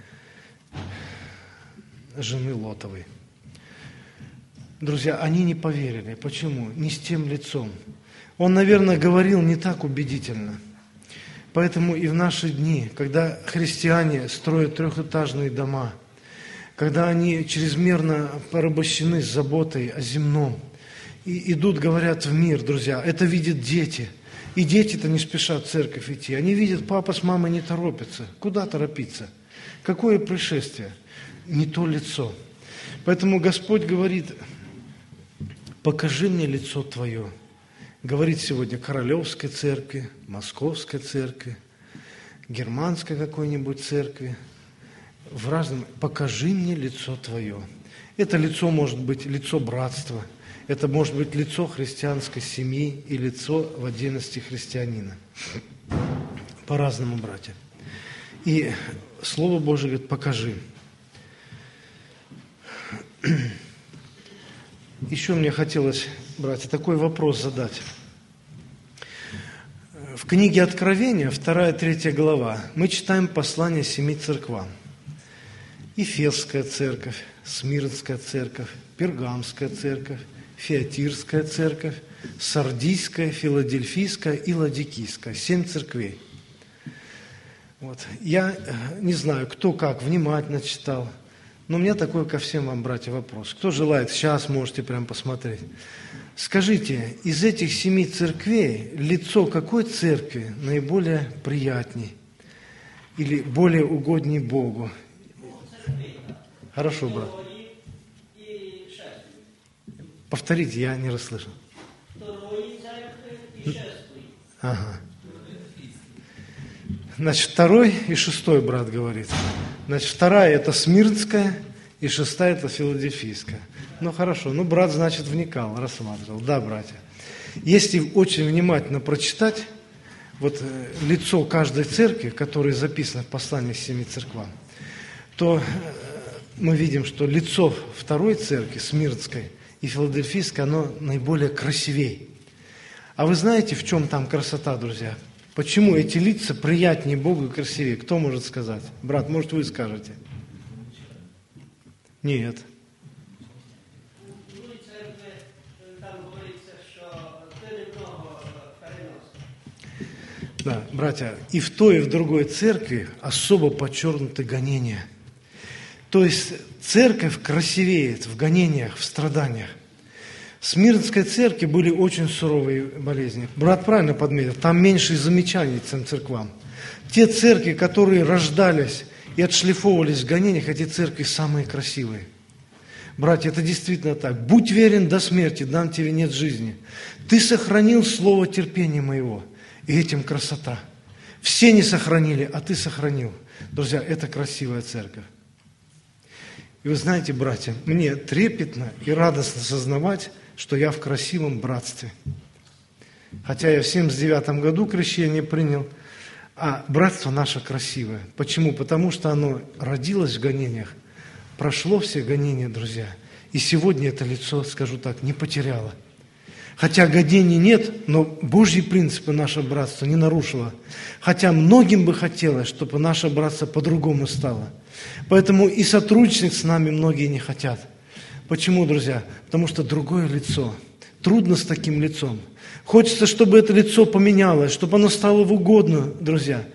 Speaker 1: жены Лотовой. Друзья, они не поверили. Почему? Не с тем лицом. Он, наверное, говорил не так убедительно. Поэтому и в наши дни, когда христиане строят трехэтажные дома, когда они чрезмерно порабощены заботой о земном, и идут, говорят, в мир, друзья, это видят дети. И дети-то не спешат в церковь идти. Они видят, папа с мамой не торопятся. Куда торопиться? Какое пришествие? Не то лицо. Поэтому Господь говорит: покажи мне лицо Твое. Говорит сегодня Королевской церкви, Московской церкви, Германской какой-нибудь церкви. В разном. Покажи мне лицо Твое. Это лицо может быть лицо братства, это может быть лицо христианской семьи и лицо в отдельности христианина. По-разному, братья. И Слово Божие говорит: покажи. Еще мне хотелось, братья, такой вопрос задать. В книге Откровения, вторая-третья глава, мы читаем послание семи церквам. Ефесская церковь, Смирнская церковь, Пергамская церковь, Фиатирская церковь, Сардийская, Филадельфийская и Ладикийская. Семь церквей. Вот. Я не знаю, кто как внимательно читал, но у меня такой ко всем вам, братья, вопрос. Кто желает, сейчас можете прям посмотреть. Скажите, из этих семи церквей лицо какой церкви наиболее приятней? или более угодней Богу. Хорошо, брат. Повторите, я не расслышал. Ага. Значит, второй и шестой брат говорит. Значит, вторая это Смирнская, и шестая это Филадельфийская. Ну хорошо, ну брат, значит, вникал, рассматривал. Да, братья. Если очень внимательно прочитать вот э, лицо каждой церкви, которое записано в послании к семи церквам, то э, мы видим, что лицо второй церкви, Смирнской и Филадельфийской, оно наиболее красивее. А вы знаете, в чем там красота, друзья? Почему эти лица приятнее Богу и красивее? Кто может сказать? Брат, может, вы скажете? Нет. Да, братья, и в той, и в другой церкви особо подчеркнуты гонения. То есть церковь красивеет в гонениях, в страданиях. В Смирнской церкви были очень суровые болезни. Брат правильно подметил, там меньше замечаний, чем церквам. Те церкви, которые рождались и отшлифовывались в гонениях, эти церкви самые красивые. Братья, это действительно так. Будь верен до смерти, дам тебе венец жизни. Ты сохранил слово терпения моего, и этим красота. Все не сохранили, а ты сохранил. Друзья, это красивая церковь. И вы знаете, братья, мне трепетно и радостно сознавать, что я в красивом братстве. Хотя я в семьдесят девятом году крещение принял, а братство наше красивое. Почему? Потому что оно родилось в гонениях, прошло все гонения, друзья, и сегодня это лицо, скажу так, не потеряло. Хотя гонений нет, но Божьи принципы наше братство не нарушило. Хотя многим бы хотелось, чтобы наше братство по-другому стало. Поэтому и сотрудничать с нами многие не хотят. Почему, друзья? Потому что другое лицо. Трудно с таким лицом. Хочется, чтобы это лицо поменялось, чтобы оно стало в угодно, друзья.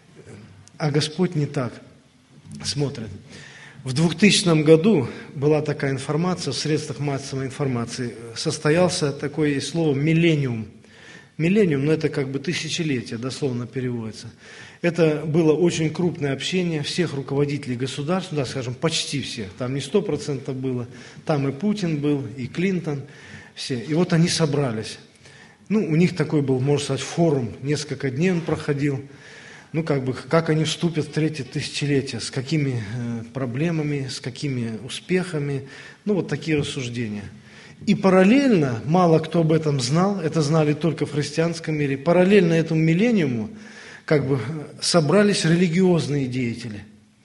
Speaker 1: А Господь не так смотрит. В двухтысячном году была такая информация в средствах массовой информации. Состоялся такое слово «миллениум». Миллениум, ну это как бы тысячелетие, дословно переводится. Это было очень крупное общение всех руководителей государств, да, скажем, почти всех. Там не сто процентов было, там и Путин был, и Клинтон, все. И вот они собрались. Ну, у них такой был, можно сказать, форум, несколько дней он проходил. Ну, как бы, как они вступят в третье тысячелетие, с какими э, проблемами, с какими успехами. Ну, вот такие рассуждения. И параллельно, мало кто об этом знал, это знали только в христианском мире, параллельно этому миллениуму как бы собрались религиозные деятели.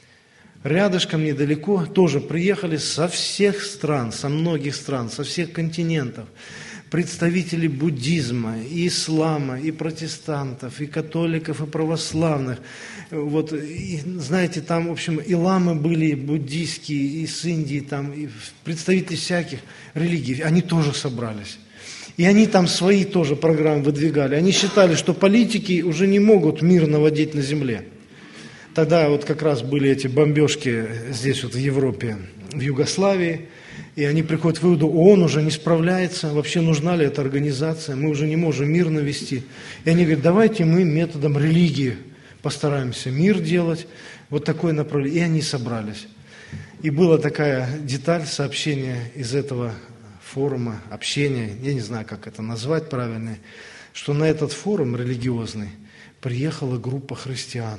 Speaker 1: Рядышком недалеко тоже приехали со всех стран, со многих стран, со всех континентов. Представители буддизма, и ислама, и протестантов, и католиков, и православных. Вот, и, знаете, там, в общем, и ламы были, и буддийские, и с Индии, там, и представители всяких религий. Они тоже собрались. И они там свои тоже программы выдвигали. Они считали, что политики уже не могут мир наводить на земле. Тогда вот как раз были эти бомбежки здесь вот в Европе, в Югославии. И они приходят к выводу, ООН уже не справляется, вообще нужна ли эта организация, мы уже не можем мир навести. И они говорят, давайте мы методом религии постараемся мир делать, вот такое направление. И они собрались. И была такая деталь, сообщение из этого форума, общения, я не знаю, как это назвать правильно, что на этот форум религиозный приехала группа христиан.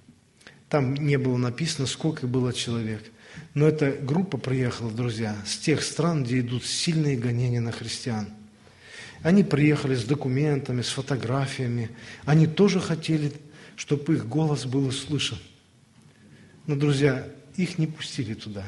Speaker 1: Там не было написано, сколько было человек. Но эта группа приехала, друзья, с тех стран, где идут сильные гонения на христиан. Они приехали с документами, с фотографиями. Они тоже хотели, чтобы их голос был услышан. Но, друзья, их не пустили туда.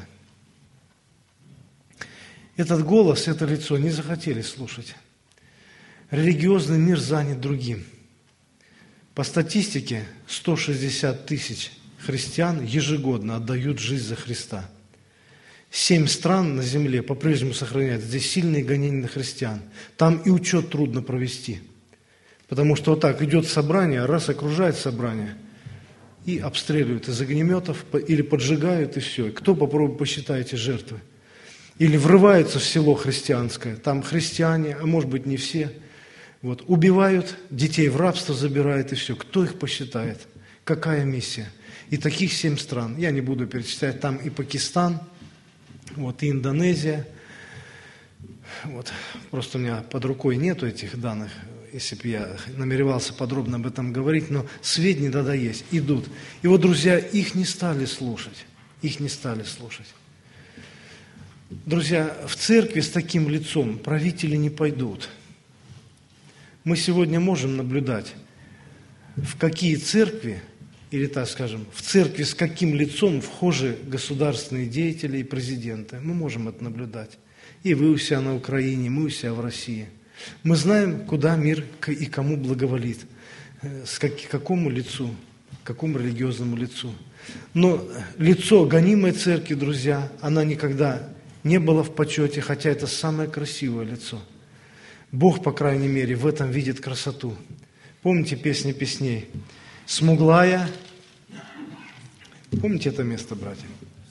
Speaker 1: Этот голос, это лицо не захотели слушать. Религиозный мир занят другим. По статистике, сто шестьдесят тысяч христиан ежегодно отдают жизнь за Христа. Семь стран на земле по-прежнему сохраняют здесь сильные гонения на христиан. Там и учет трудно провести. Потому что вот так идет собрание, раз окружает собрание, и обстреливают из огнеметов, или поджигают, и все. И кто попробует посчитать эти жертвы? Или врываются в село христианское, там христиане, а может быть не все, вот, убивают, детей в рабство забирают, и все. Кто их посчитает? Какая миссия? И таких семь стран. Я не буду перечислять, там и Пакистан, вот, и Индонезия. Вот. Просто у меня под рукой нету этих данных, если бы я намеревался подробно об этом говорить, но сведения тогда есть, идут. И вот, друзья, их не стали слушать, их не стали слушать. Друзья, в церкви с таким лицом правители не пойдут. Мы сегодня можем наблюдать, в какие церкви, или так скажем, в церкви с каким лицом вхожи государственные деятели и президенты. Мы можем это наблюдать. И вы у себя на Украине, мы у себя в России. Мы знаем, куда мир и кому благоволит, с как, какому лицу, какому религиозному лицу. Но лицо гонимой церкви, друзья, она никогда не была в почете, хотя это самое красивое лицо. Бог, по крайней мере, в этом видит красоту. Помните песни песней? «Смуглая». Помните это место, братья?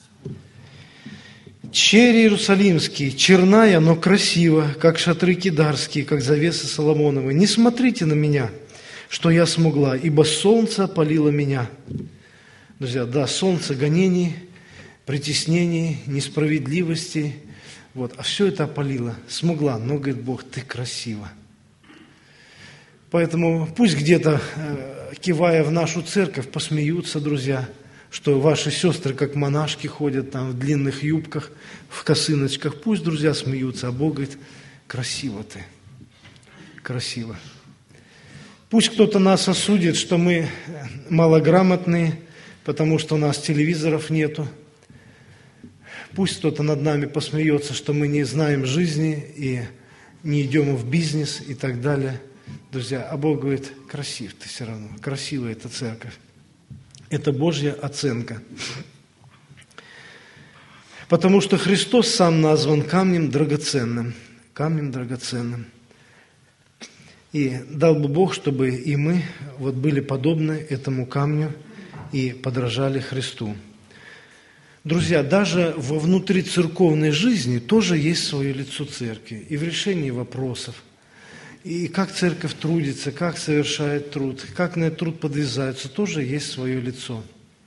Speaker 1: «Черь Иерусалимский, черная, но красиво, как шатры кидарские, как завесы Соломоновы. Не смотрите на меня, что я смугла, ибо солнце опалило меня». Друзья, да, солнце гонений, притеснений, несправедливости, вот, а все это опалило, смугла, но, говорит Бог, ты красива. Поэтому пусть где-то, кивая в нашу церковь, посмеются, друзья, что ваши сестры, как монашки, ходят там в длинных юбках, в косыночках. Пусть, друзья, смеются, а Бог говорит, красиво ты, красиво. Пусть кто-то нас осудит, что мы малограмотные, потому что у нас телевизоров нету. Пусть кто-то над нами посмеется, что мы не знаем жизни и не идем в бизнес и так далее. Друзья, а Бог говорит, красив ты все равно, красивая эта церковь. Это Божья оценка. Потому что Христос сам назван камнем драгоценным. Камнем драгоценным. И дал бы Бог, чтобы и мы вот были подобны этому камню и подражали Христу. Друзья, даже во внутрицерковной жизни тоже есть свое лицо церкви. И в решении вопросов. И как церковь трудится, как совершает труд, как на этот труд подвязаются, тоже есть свое лицо.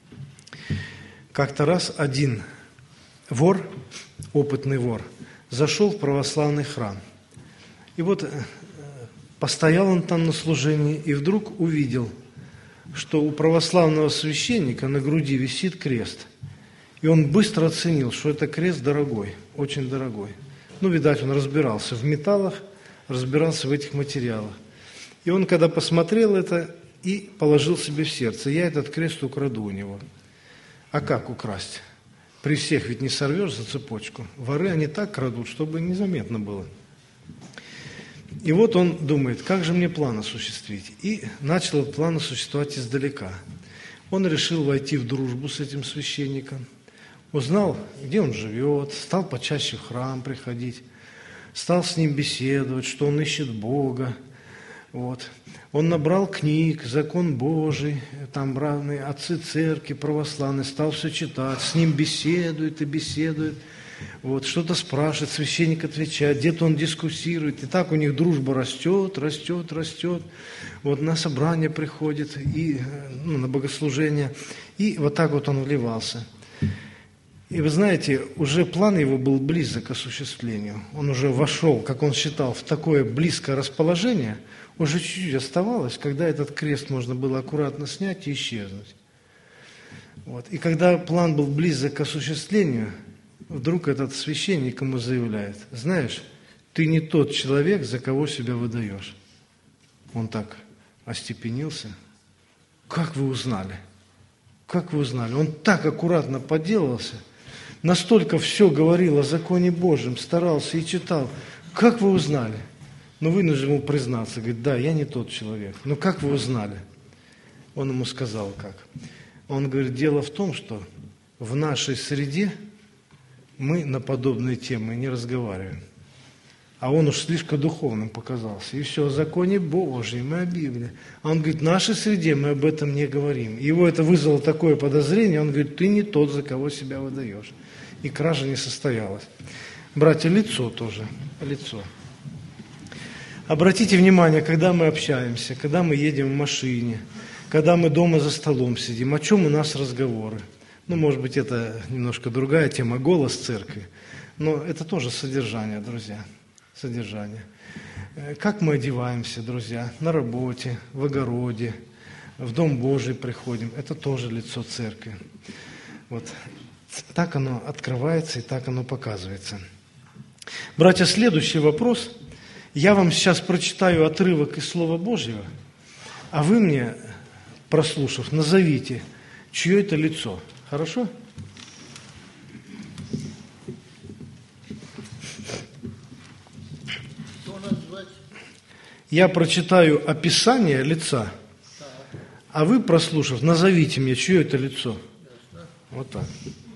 Speaker 1: Как-то раз один вор, опытный вор, зашел в православный храм. И вот постоял он там на служении и вдруг увидел, что у православного священника на груди висит крест. И он быстро оценил, что это крест дорогой, очень дорогой. Ну, видать, он разбирался в металлах, разбирался в этих материалах. И он, когда посмотрел это, и положил себе в сердце, я этот крест украду у него. А как украсть? При всех ведь не сорвешь за цепочку. Воры, они так крадут, чтобы незаметно было. И вот он думает, как же мне план осуществить? И начал этот план осуществлять издалека. Он решил войти в дружбу с этим священником, узнал, где он живет, стал почаще в храм приходить, стал с ним беседовать, что он ищет Бога. Вот. Он набрал книг, закон Божий, там разные отцы церкви православные, стал все читать, с ним беседует и беседует, вот, что-то спрашивает, священник отвечает, где-то он дискуссирует, и так у них дружба растет, растет, растет, вот на собрание приходит, и, ну, на богослужение, и вот так вот он вливался. И вы знаете, уже план его был близок к осуществлению. Он уже вошел, как он считал, в такое близкое расположение. Уже чуть-чуть оставалось, когда этот крест можно было аккуратно снять и исчезнуть. Вот. И когда план был близок к осуществлению, вдруг этот священник ему заявляет, знаешь, ты не тот человек, за кого себя выдаешь. Он так остепенился. Как вы узнали? Как вы узнали? Он так аккуратно поделался, настолько все говорил о законе Божьем, старался и читал. Как вы узнали? Ну, вынужден ему признаться. Говорит, да, я не тот человек. Но как вы узнали? Он ему сказал, как. Он говорит, дело в том, что в нашей среде мы на подобные темы не разговариваем. А он уж слишком духовным показался. И все, о законе Божьем, и о Библии. А он говорит, в нашей среде мы об этом не говорим. Его это вызвало такое подозрение, он говорит, ты не тот, за кого себя выдаешь. И кража не состоялась. Братья, лицо тоже, лицо. Обратите внимание, когда мы общаемся, когда мы едем в машине, когда мы дома за столом сидим, о чем у нас разговоры? Ну, может быть, это немножко другая тема, голос церкви, но это тоже содержание, друзья, содержание. Как мы одеваемся, друзья, на работе, в огороде, в Дом Божий приходим, это тоже лицо церкви. Вот так оно открывается и так оно показывается. Братья, следующий вопрос. Я вам сейчас прочитаю отрывок из Слова Божьего, а вы мне, прослушав, назовите, чье это лицо. Хорошо? Я прочитаю описание лица, а вы, прослушав, назовите мне, чье это лицо. Вот так.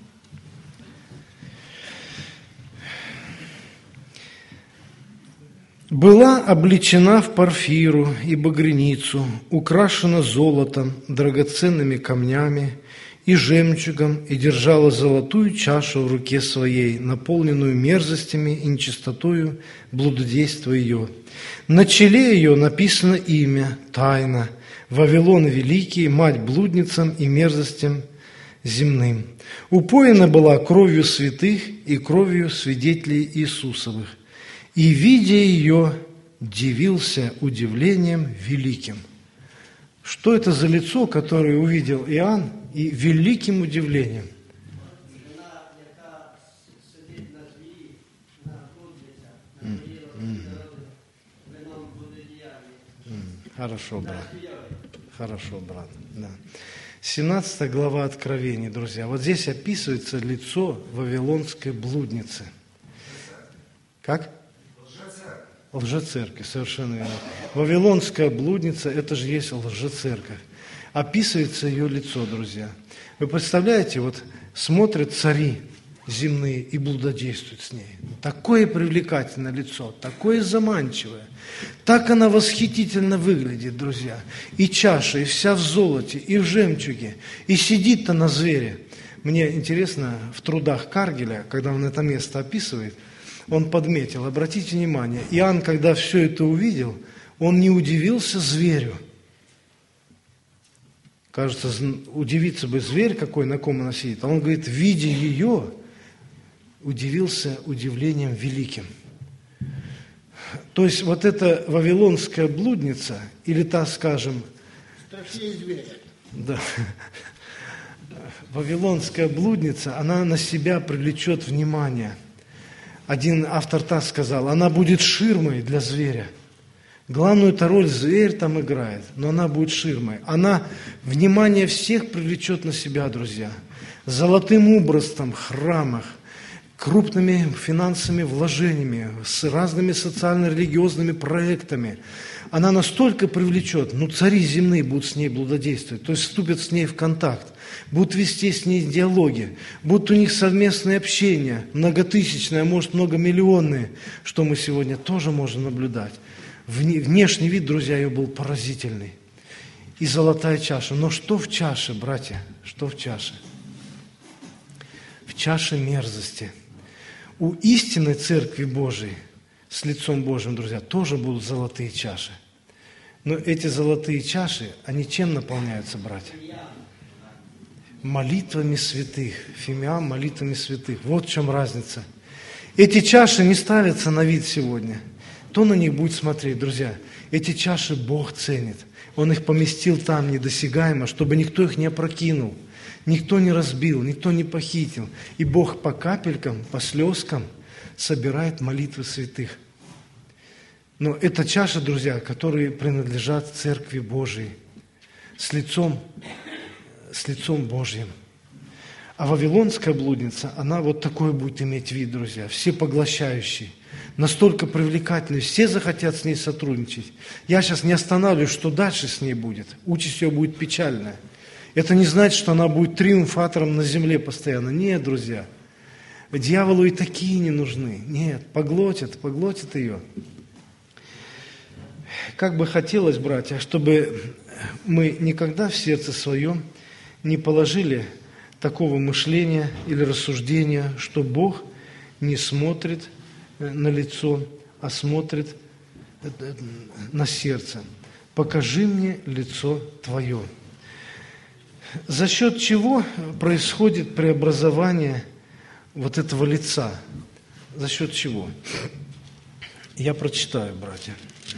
Speaker 1: «Была облечена в парфиру и багряницу, украшена золотом, драгоценными камнями и жемчугом, и держала золотую чашу в руке своей, наполненную мерзостями и нечистотою блудодейства ее. На челе ее написано имя, тайна, Вавилон Великий, мать блудницам и мерзостям земным. Упоена была кровью святых и кровью свидетелей Иисусовых. И, видя ее, дивился удивлением великим». Что это за лицо, которое увидел Иоанн, и великим удивлением? Хорошо, брат. Хорошо, брат. Да. семнадцатая глава Откровения, друзья. Вот здесь описывается лицо вавилонской блудницы. Как? Лжецерковь, совершенно верно. Вавилонская блудница, это же есть лжецерковь. Описывается ее лицо, друзья. Вы представляете, вот смотрят цари земные и блудодействуют с ней. Такое привлекательное лицо, такое заманчивое. Так она восхитительно выглядит, друзья. И чаша, и вся в золоте, и в жемчуге. И сидит-то на звере. Мне интересно, в трудах Каргеля, когда он это место описывает, он подметил, обратите внимание, Иоанн, когда все это увидел, он не удивился зверю. Кажется, удивиться бы зверь, какой, на ком она сидит. А он говорит, видя ее, удивился удивлением великим. То есть вот эта вавилонская блудница, или та, скажем...
Speaker 2: Страшнее зверя.
Speaker 1: Да. Вавилонская блудница, она на себя привлечет внимание. Один автор так сказал, она будет ширмой для зверя. Главную-то роль зверь там играет, но она будет ширмой. Она внимание всех привлечет на себя, друзья. Золотым образом в храмах, крупными финансовыми вложениями, с разными социально-религиозными проектами. Она настолько привлечет, ну цари земные будут с ней блудодействовать, то есть вступят с ней в контакт, будут вести с ней диалоги, будут у них совместное общение, многотысячное, а может многомиллионное, что мы сегодня тоже можем наблюдать. Внешний вид, друзья, ее был поразительный. И золотая чаша. Но что в чаше, братья? Что в чаше? В чаше мерзости. У истинной Церкви Божией с лицом Божьим, друзья, тоже будут золотые чаши. Но эти золотые чаши, они чем наполняются, братья? Молитвами святых. Фимиам, молитвами святых. Вот в чем разница. Эти чаши не ставятся на вид сегодня. Кто на них будет смотреть, друзья? Эти чаши Бог ценит. Он их поместил там недосягаемо, чтобы никто их не опрокинул, никто не разбил, никто не похитил. И Бог по капелькам, по слезкам собирает молитвы святых. Но это чаша, друзья, которые принадлежат Церкви Божией, с лицом, с лицом Божьим. А вавилонская блудница, она вот такой будет иметь вид, друзья, всепоглощающий, настолько привлекательный, все захотят с ней сотрудничать. Я сейчас не останавливаюсь, что дальше с ней будет. Участь ее будет печальная. Это не значит, что она будет триумфатором на земле постоянно. Нет, друзья, дьяволу и такие не нужны. Нет, поглотят, поглотят ее. Как бы хотелось, братья, чтобы мы никогда в сердце своем не положили такого мышления или рассуждения, что Бог не смотрит на лицо, а смотрит на сердце. «Покажи мне лицо Твое». За счет чего происходит преобразование вот этого лица? За счет чего? Я прочитаю, братья.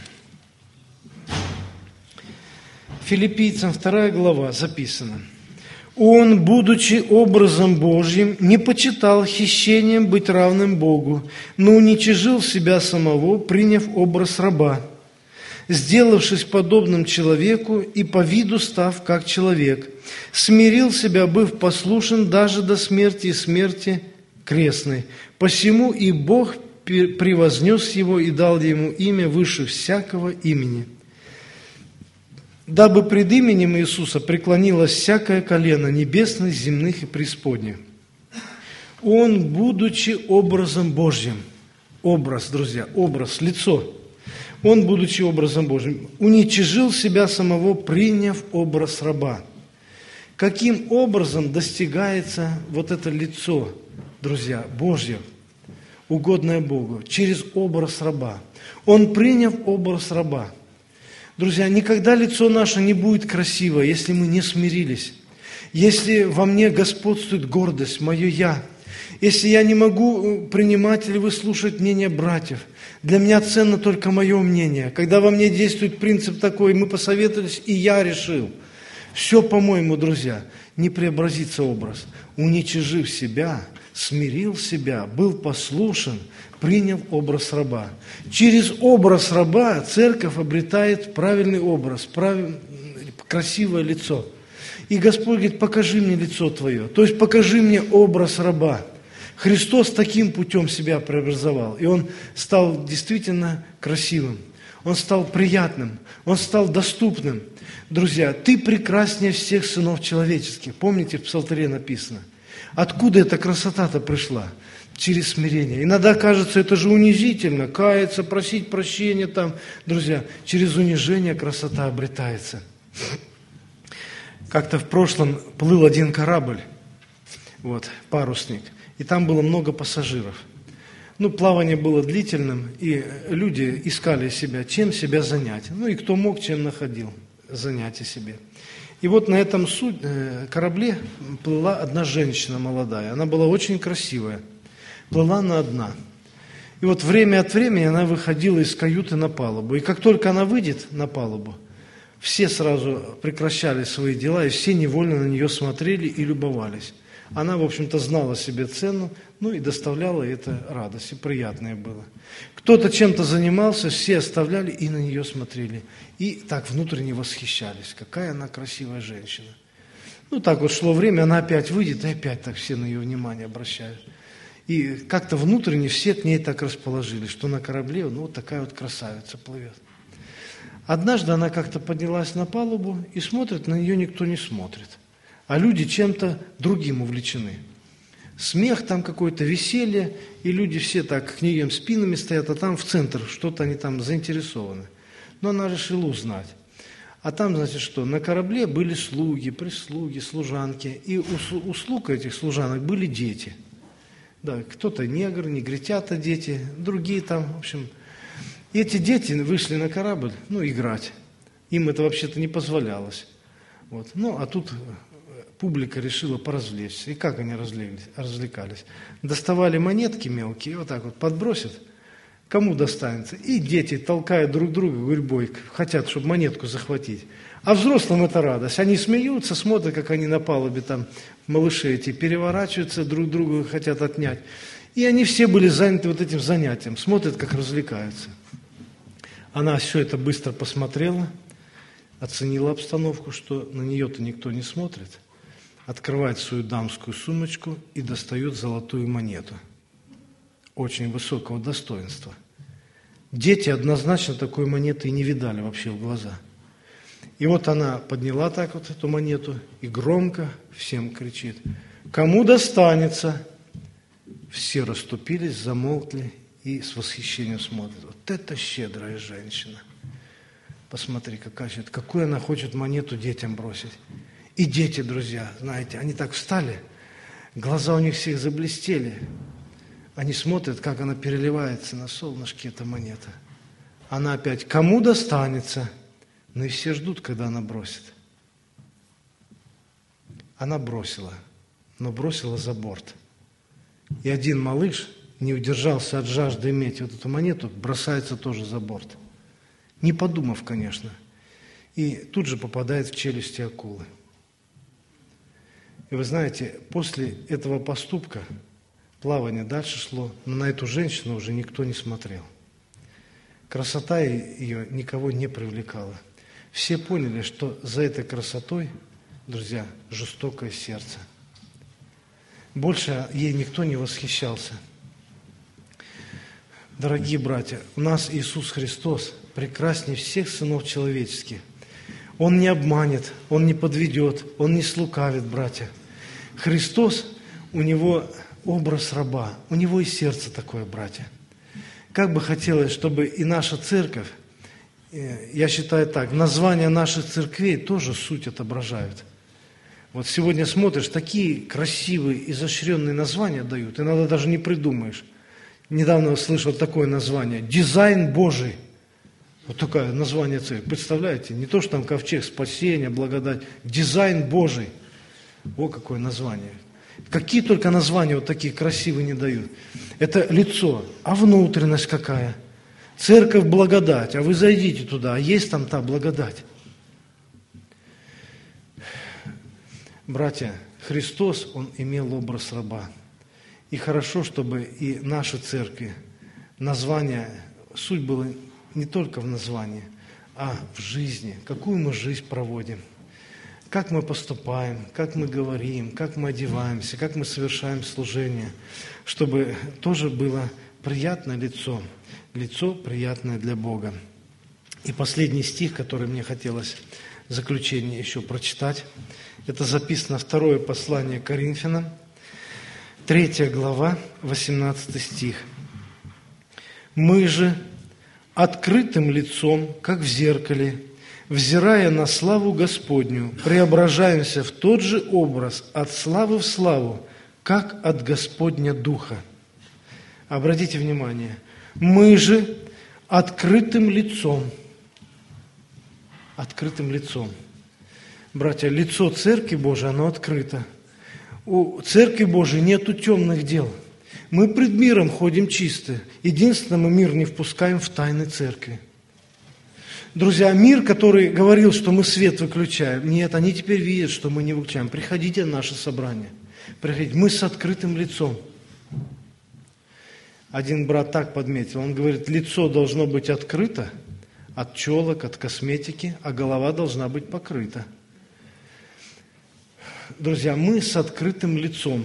Speaker 1: Филиппийцам вторая глава записано. «Он, будучи образом Божьим, не почитал хищением быть равным Богу, но уничижил себя самого, приняв образ раба, сделавшись подобным человеку и по виду став как человек, смирил себя, быв послушен даже до смерти и смерти крестной. Посему и Бог превознес его и дал ему имя выше всякого имени, дабы пред именем Иисуса преклонилось всякое колено небесных, земных и преисподних. Он, будучи образом Божьим, образ, друзья, образ, лицо, он, будучи образом Божьим, уничижил себя самого, приняв образ раба». Каким образом достигается вот это лицо, друзья, Божье, угодное Богу? Через образ раба. Он, приняв образ раба. Друзья, никогда лицо наше не будет красиво, если мы не смирились, если во мне господствует гордость, мое «я», если я не могу принимать или выслушать мнение братьев. Для меня ценно только мое мнение. Когда во мне действует принцип такой, мы посоветовались, и я решил. Все, по-моему, друзья, не преобразится образ. Уничижив себя, смирил себя, был послушен, принял образ раба. Через образ раба церковь обретает правильный образ, правильное, красивое лицо. И Господь говорит: покажи мне лицо твое, то есть покажи мне образ раба. Христос таким путем себя преобразовал, и Он стал действительно красивым, Он стал приятным, Он стал доступным. Друзья, ты прекраснее всех сынов человеческих. Помните, в Псалтыре написано. Откуда эта красота-то пришла? Через смирение. Иногда кажется, это же унизительно, каяться, просить прощения там. Друзья, через унижение красота обретается. Как-то в прошлом плыл один корабль, вот, парусник, и там было много пассажиров. Ну, плавание было длительным, и люди искали себя, чем себя занять. Ну, и кто мог, чем находил занятие себе. И вот на этом суд, э, корабле плыла одна женщина молодая. Она была очень красивая. Плыла она одна. И вот время от времени она выходила из каюты на палубу. И как только она выйдет на палубу, все сразу прекращали свои дела, и все невольно на нее смотрели и любовались. Она, в общем-то, знала себе цену, ну и доставляла это радость, и приятное было. Кто-то чем-то занимался, все оставляли и на нее смотрели. И так внутренне восхищались. Какая она красивая женщина. Ну, так вот шло время, она опять выйдет, и опять так все на ее внимание обращают. И как-то внутренне все к ней так расположились, что на корабле, ну, вот такая вот красавица плывет. Однажды она как-то поднялась на палубу, и смотрит, на нее никто не смотрит. А люди чем-то другим увлечены. Смех там какой-то, веселье, и люди все так к ней спинами стоят, а там в центр что-то они там заинтересованы. Но она решила узнать. А там, значит, что? На корабле были слуги, прислуги, служанки. И у, у слуг этих служанок были дети. Да, кто-то негр, негритята дети, другие там, в общем. И эти дети вышли на корабль, ну, играть. Им это вообще-то не позволялось. Вот. Ну, а тут публика решила поразвлечься. И как они развлекались? Доставали монетки мелкие, вот так вот подбросят, кому достанется. И дети, толкая друг друга гурьбой, хотят, чтобы монетку захватить. А взрослым это радость. Они смеются, смотрят, как они на палубе там, малыши эти, переворачиваются, друг друга хотят отнять. И они все были заняты вот этим занятием, смотрят, как развлекаются. Она все это быстро посмотрела, оценила обстановку, что на нее-то никто не смотрит, открывает свою дамскую сумочку и достает золотую монету очень высокого достоинства. Дети однозначно такой монеты и не видали вообще в глаза. И вот она подняла так вот эту монету и громко всем кричит: «Кому достанется?» Все расступились, замолкли и с восхищением смотрят. Вот это щедрая женщина. Посмотри, какая, какую она хочет монету детям бросить. И дети, друзья, знаете, они так встали, глаза у них всех заблестели. Они смотрят, как она переливается на солнышке, эта монета. Она опять: «Кому достанется?» Ну и все ждут, когда она бросит. она бросила, но бросила за борт. И один малыш не удержался от жажды иметь вот эту монету, бросается тоже за борт. Не подумав, конечно. И тут же попадает в челюсти акулы. И вы знаете, после этого поступка плавание дальше шло, но на эту женщину уже никто не смотрел. Красота ее никого не привлекала. Все поняли, что за этой красотой, друзья, жестокое сердце. Больше ей никто не восхищался. Дорогие братья, у нас Иисус Христос прекрасней всех сынов человеческих. Он не обманет, Он не подведет, Он не слукавит, братья. Христос, у Него образ раба, у Него и сердце такое, братья. Как бы хотелось, чтобы и наша церковь, я считаю так, названия наших церквей тоже суть отображают. Вот сегодня смотришь, такие красивые, изощренные названия дают, иногда даже не придумаешь. Недавно услышал такое название «Дизайн Божий». Вот такое название церкви. Представляете? Не то, что там ковчег спасения, благодать. Дизайн Божий. О, какое название. Какие только названия вот такие красивые не дают. Это лицо. А внутренность какая? Церковь благодать. А вы зайдите туда, а есть там та благодать. Братья, Христос, Он имел образ раба. И хорошо, чтобы и наши церкви, название, суть была не только в названии, а в жизни. Какую мы жизнь проводим, как мы поступаем, как мы говорим, как мы одеваемся, как мы совершаем служение, чтобы тоже было приятное лицо, лицо приятное для Бога. И последний стих, который мне хотелось в заключение еще прочитать, это записано второе послание Коринфянам, третья глава, восемнадцатый стих. «Мы же открытым лицом, как в зеркале, взирая на славу Господню, преображаемся в тот же образ от славы в славу, как от Господня Духа». Обратите внимание, мы же открытым лицом, открытым лицом. Братья, лицо Церкви Божией, оно открыто. У Церкви Божией нету темных дел. Мы пред миром ходим чисто. Единственное, мы мир не впускаем в тайны Церкви. Друзья, мир, который говорил, что мы свет выключаем, нет, они теперь видят, что мы не выключаем. Приходите на наше собрание. Приходите. Мы с открытым лицом. Один брат так подметил, он говорит, лицо должно быть открыто от челок, от косметики, а голова должна быть покрыта. Друзья, мы с открытым лицом,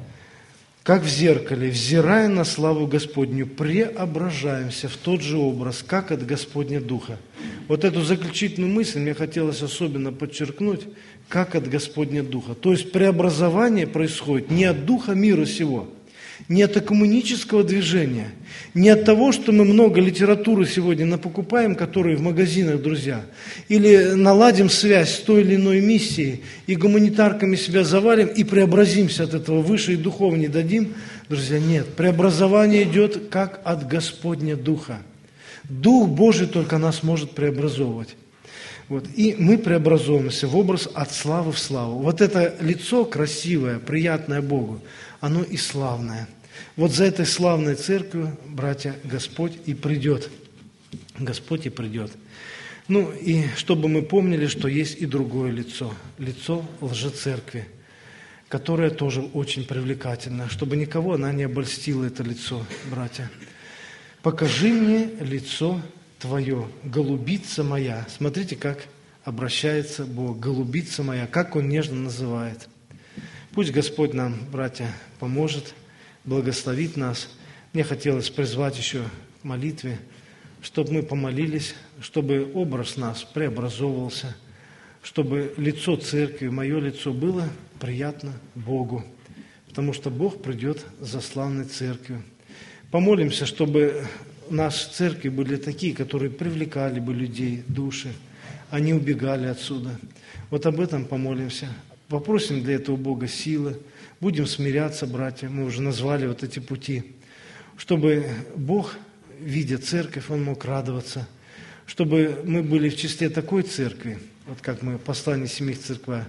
Speaker 1: как в зеркале, взирая на славу Господню, преображаемся в тот же образ, как от Господня Духа. Вот эту заключительную мысль мне хотелось особенно подчеркнуть, как от Господня Духа. То есть преобразование происходит не от духа мира сего, не от экуменического движения, не от того, что мы много литературы сегодня напокупаем, которые в магазинах, друзья, или наладим связь с той или иной миссией, и гуманитарками себя завалим, и преобразимся от этого выше, и духовнее дадим. Друзья, нет, преобразование идет как от Господня Духа. Дух Божий только нас может преобразовывать. Вот. И мы преобразуемся в образ от славы в славу. Вот это лицо красивое, приятное Богу, оно и славное. Вот за этой славной церковью, братья, Господь и придет. Господь и придет. Ну и чтобы мы помнили, что есть и другое лицо. Лицо лжецеркви, которое тоже очень привлекательно. Чтобы никого она не обольстила, это лицо, братья. «Покажи мне лицо Твое, голубица моя». Смотрите, как обращается Бог, голубица моя, как Он нежно называет. Пусть Господь нам, братья, поможет, благословит нас. Мне хотелось призвать еще к молитве, чтобы мы помолились, чтобы образ нас преобразовывался, чтобы лицо церкви, мое лицо было приятно Богу, потому что Бог придет за славной церковью. Помолимся, чтобы наши церкви были такие, которые привлекали бы людей, души, они убегали отсюда. Вот об этом помолимся. Попросим для этого Бога силы, будем смиряться, братья, мы уже назвали вот эти пути, чтобы Бог, видя церковь, Он мог радоваться, чтобы мы были в числе такой церкви, вот как мы в послании семи церквей,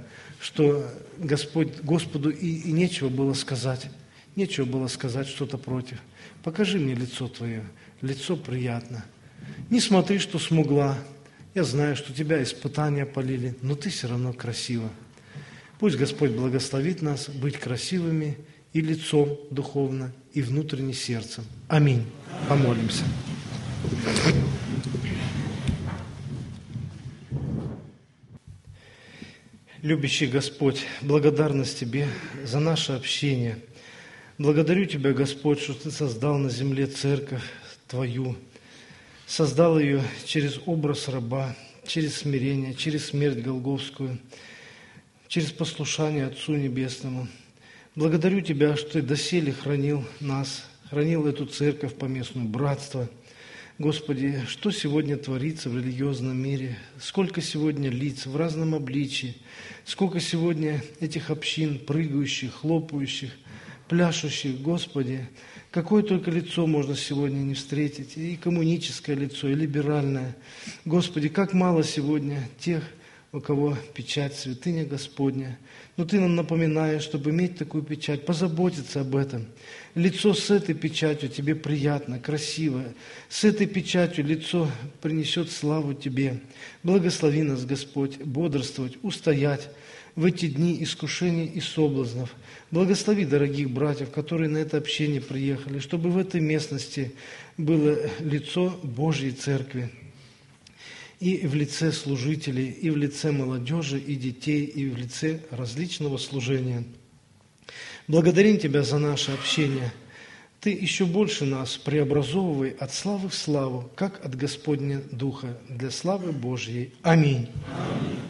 Speaker 1: что Господь, Господу и, и нечего было сказать, нечего было сказать что-то против. Покажи мне лицо Твое, лицо приятно. Не смотри, что смугла. Я знаю, что тебя испытания полили, но ты все равно красива. Пусть Господь благословит нас быть красивыми и лицом духовно, и внутренним сердцем. Аминь. Помолимся. Любящий Господь, благодарность Тебе за наше общение. Благодарю Тебя, Господь, что Ты создал на земле церковь Твою, создал ее через образ раба, через смирение, через смерть Голгофскую, через послушание Отцу Небесному. Благодарю Тебя, что Ты доселе хранил нас, хранил эту церковь поместную, братство. Господи, что сегодня творится в религиозном мире, сколько сегодня лиц в разном обличии, сколько сегодня этих общин, прыгающих, хлопающих, пляшущих, Господи, какое только лицо можно сегодня не встретить, и коммуническое лицо, и либеральное. Господи, как мало сегодня тех, у кого печать святыня Господня. Но Ты нам напоминаешь, чтобы иметь такую печать, позаботиться об этом. Лицо с этой печатью Тебе приятно, красивое. С этой печатью лицо принесет славу Тебе. Благослови нас, Господь, бодрствовать, устоять в эти дни искушений и соблазнов. Благослови дорогих братьев, которые на это общение приехали, чтобы в этой местности было лицо Божьей Церкви. И в лице служителей, и в лице молодежи, и детей, и в лице различного служения. Благодарим Тебя за наше общение. Ты еще больше нас преобразовывай от славы в славу, как от Господня Духа, для славы Божьей. Аминь. Аминь.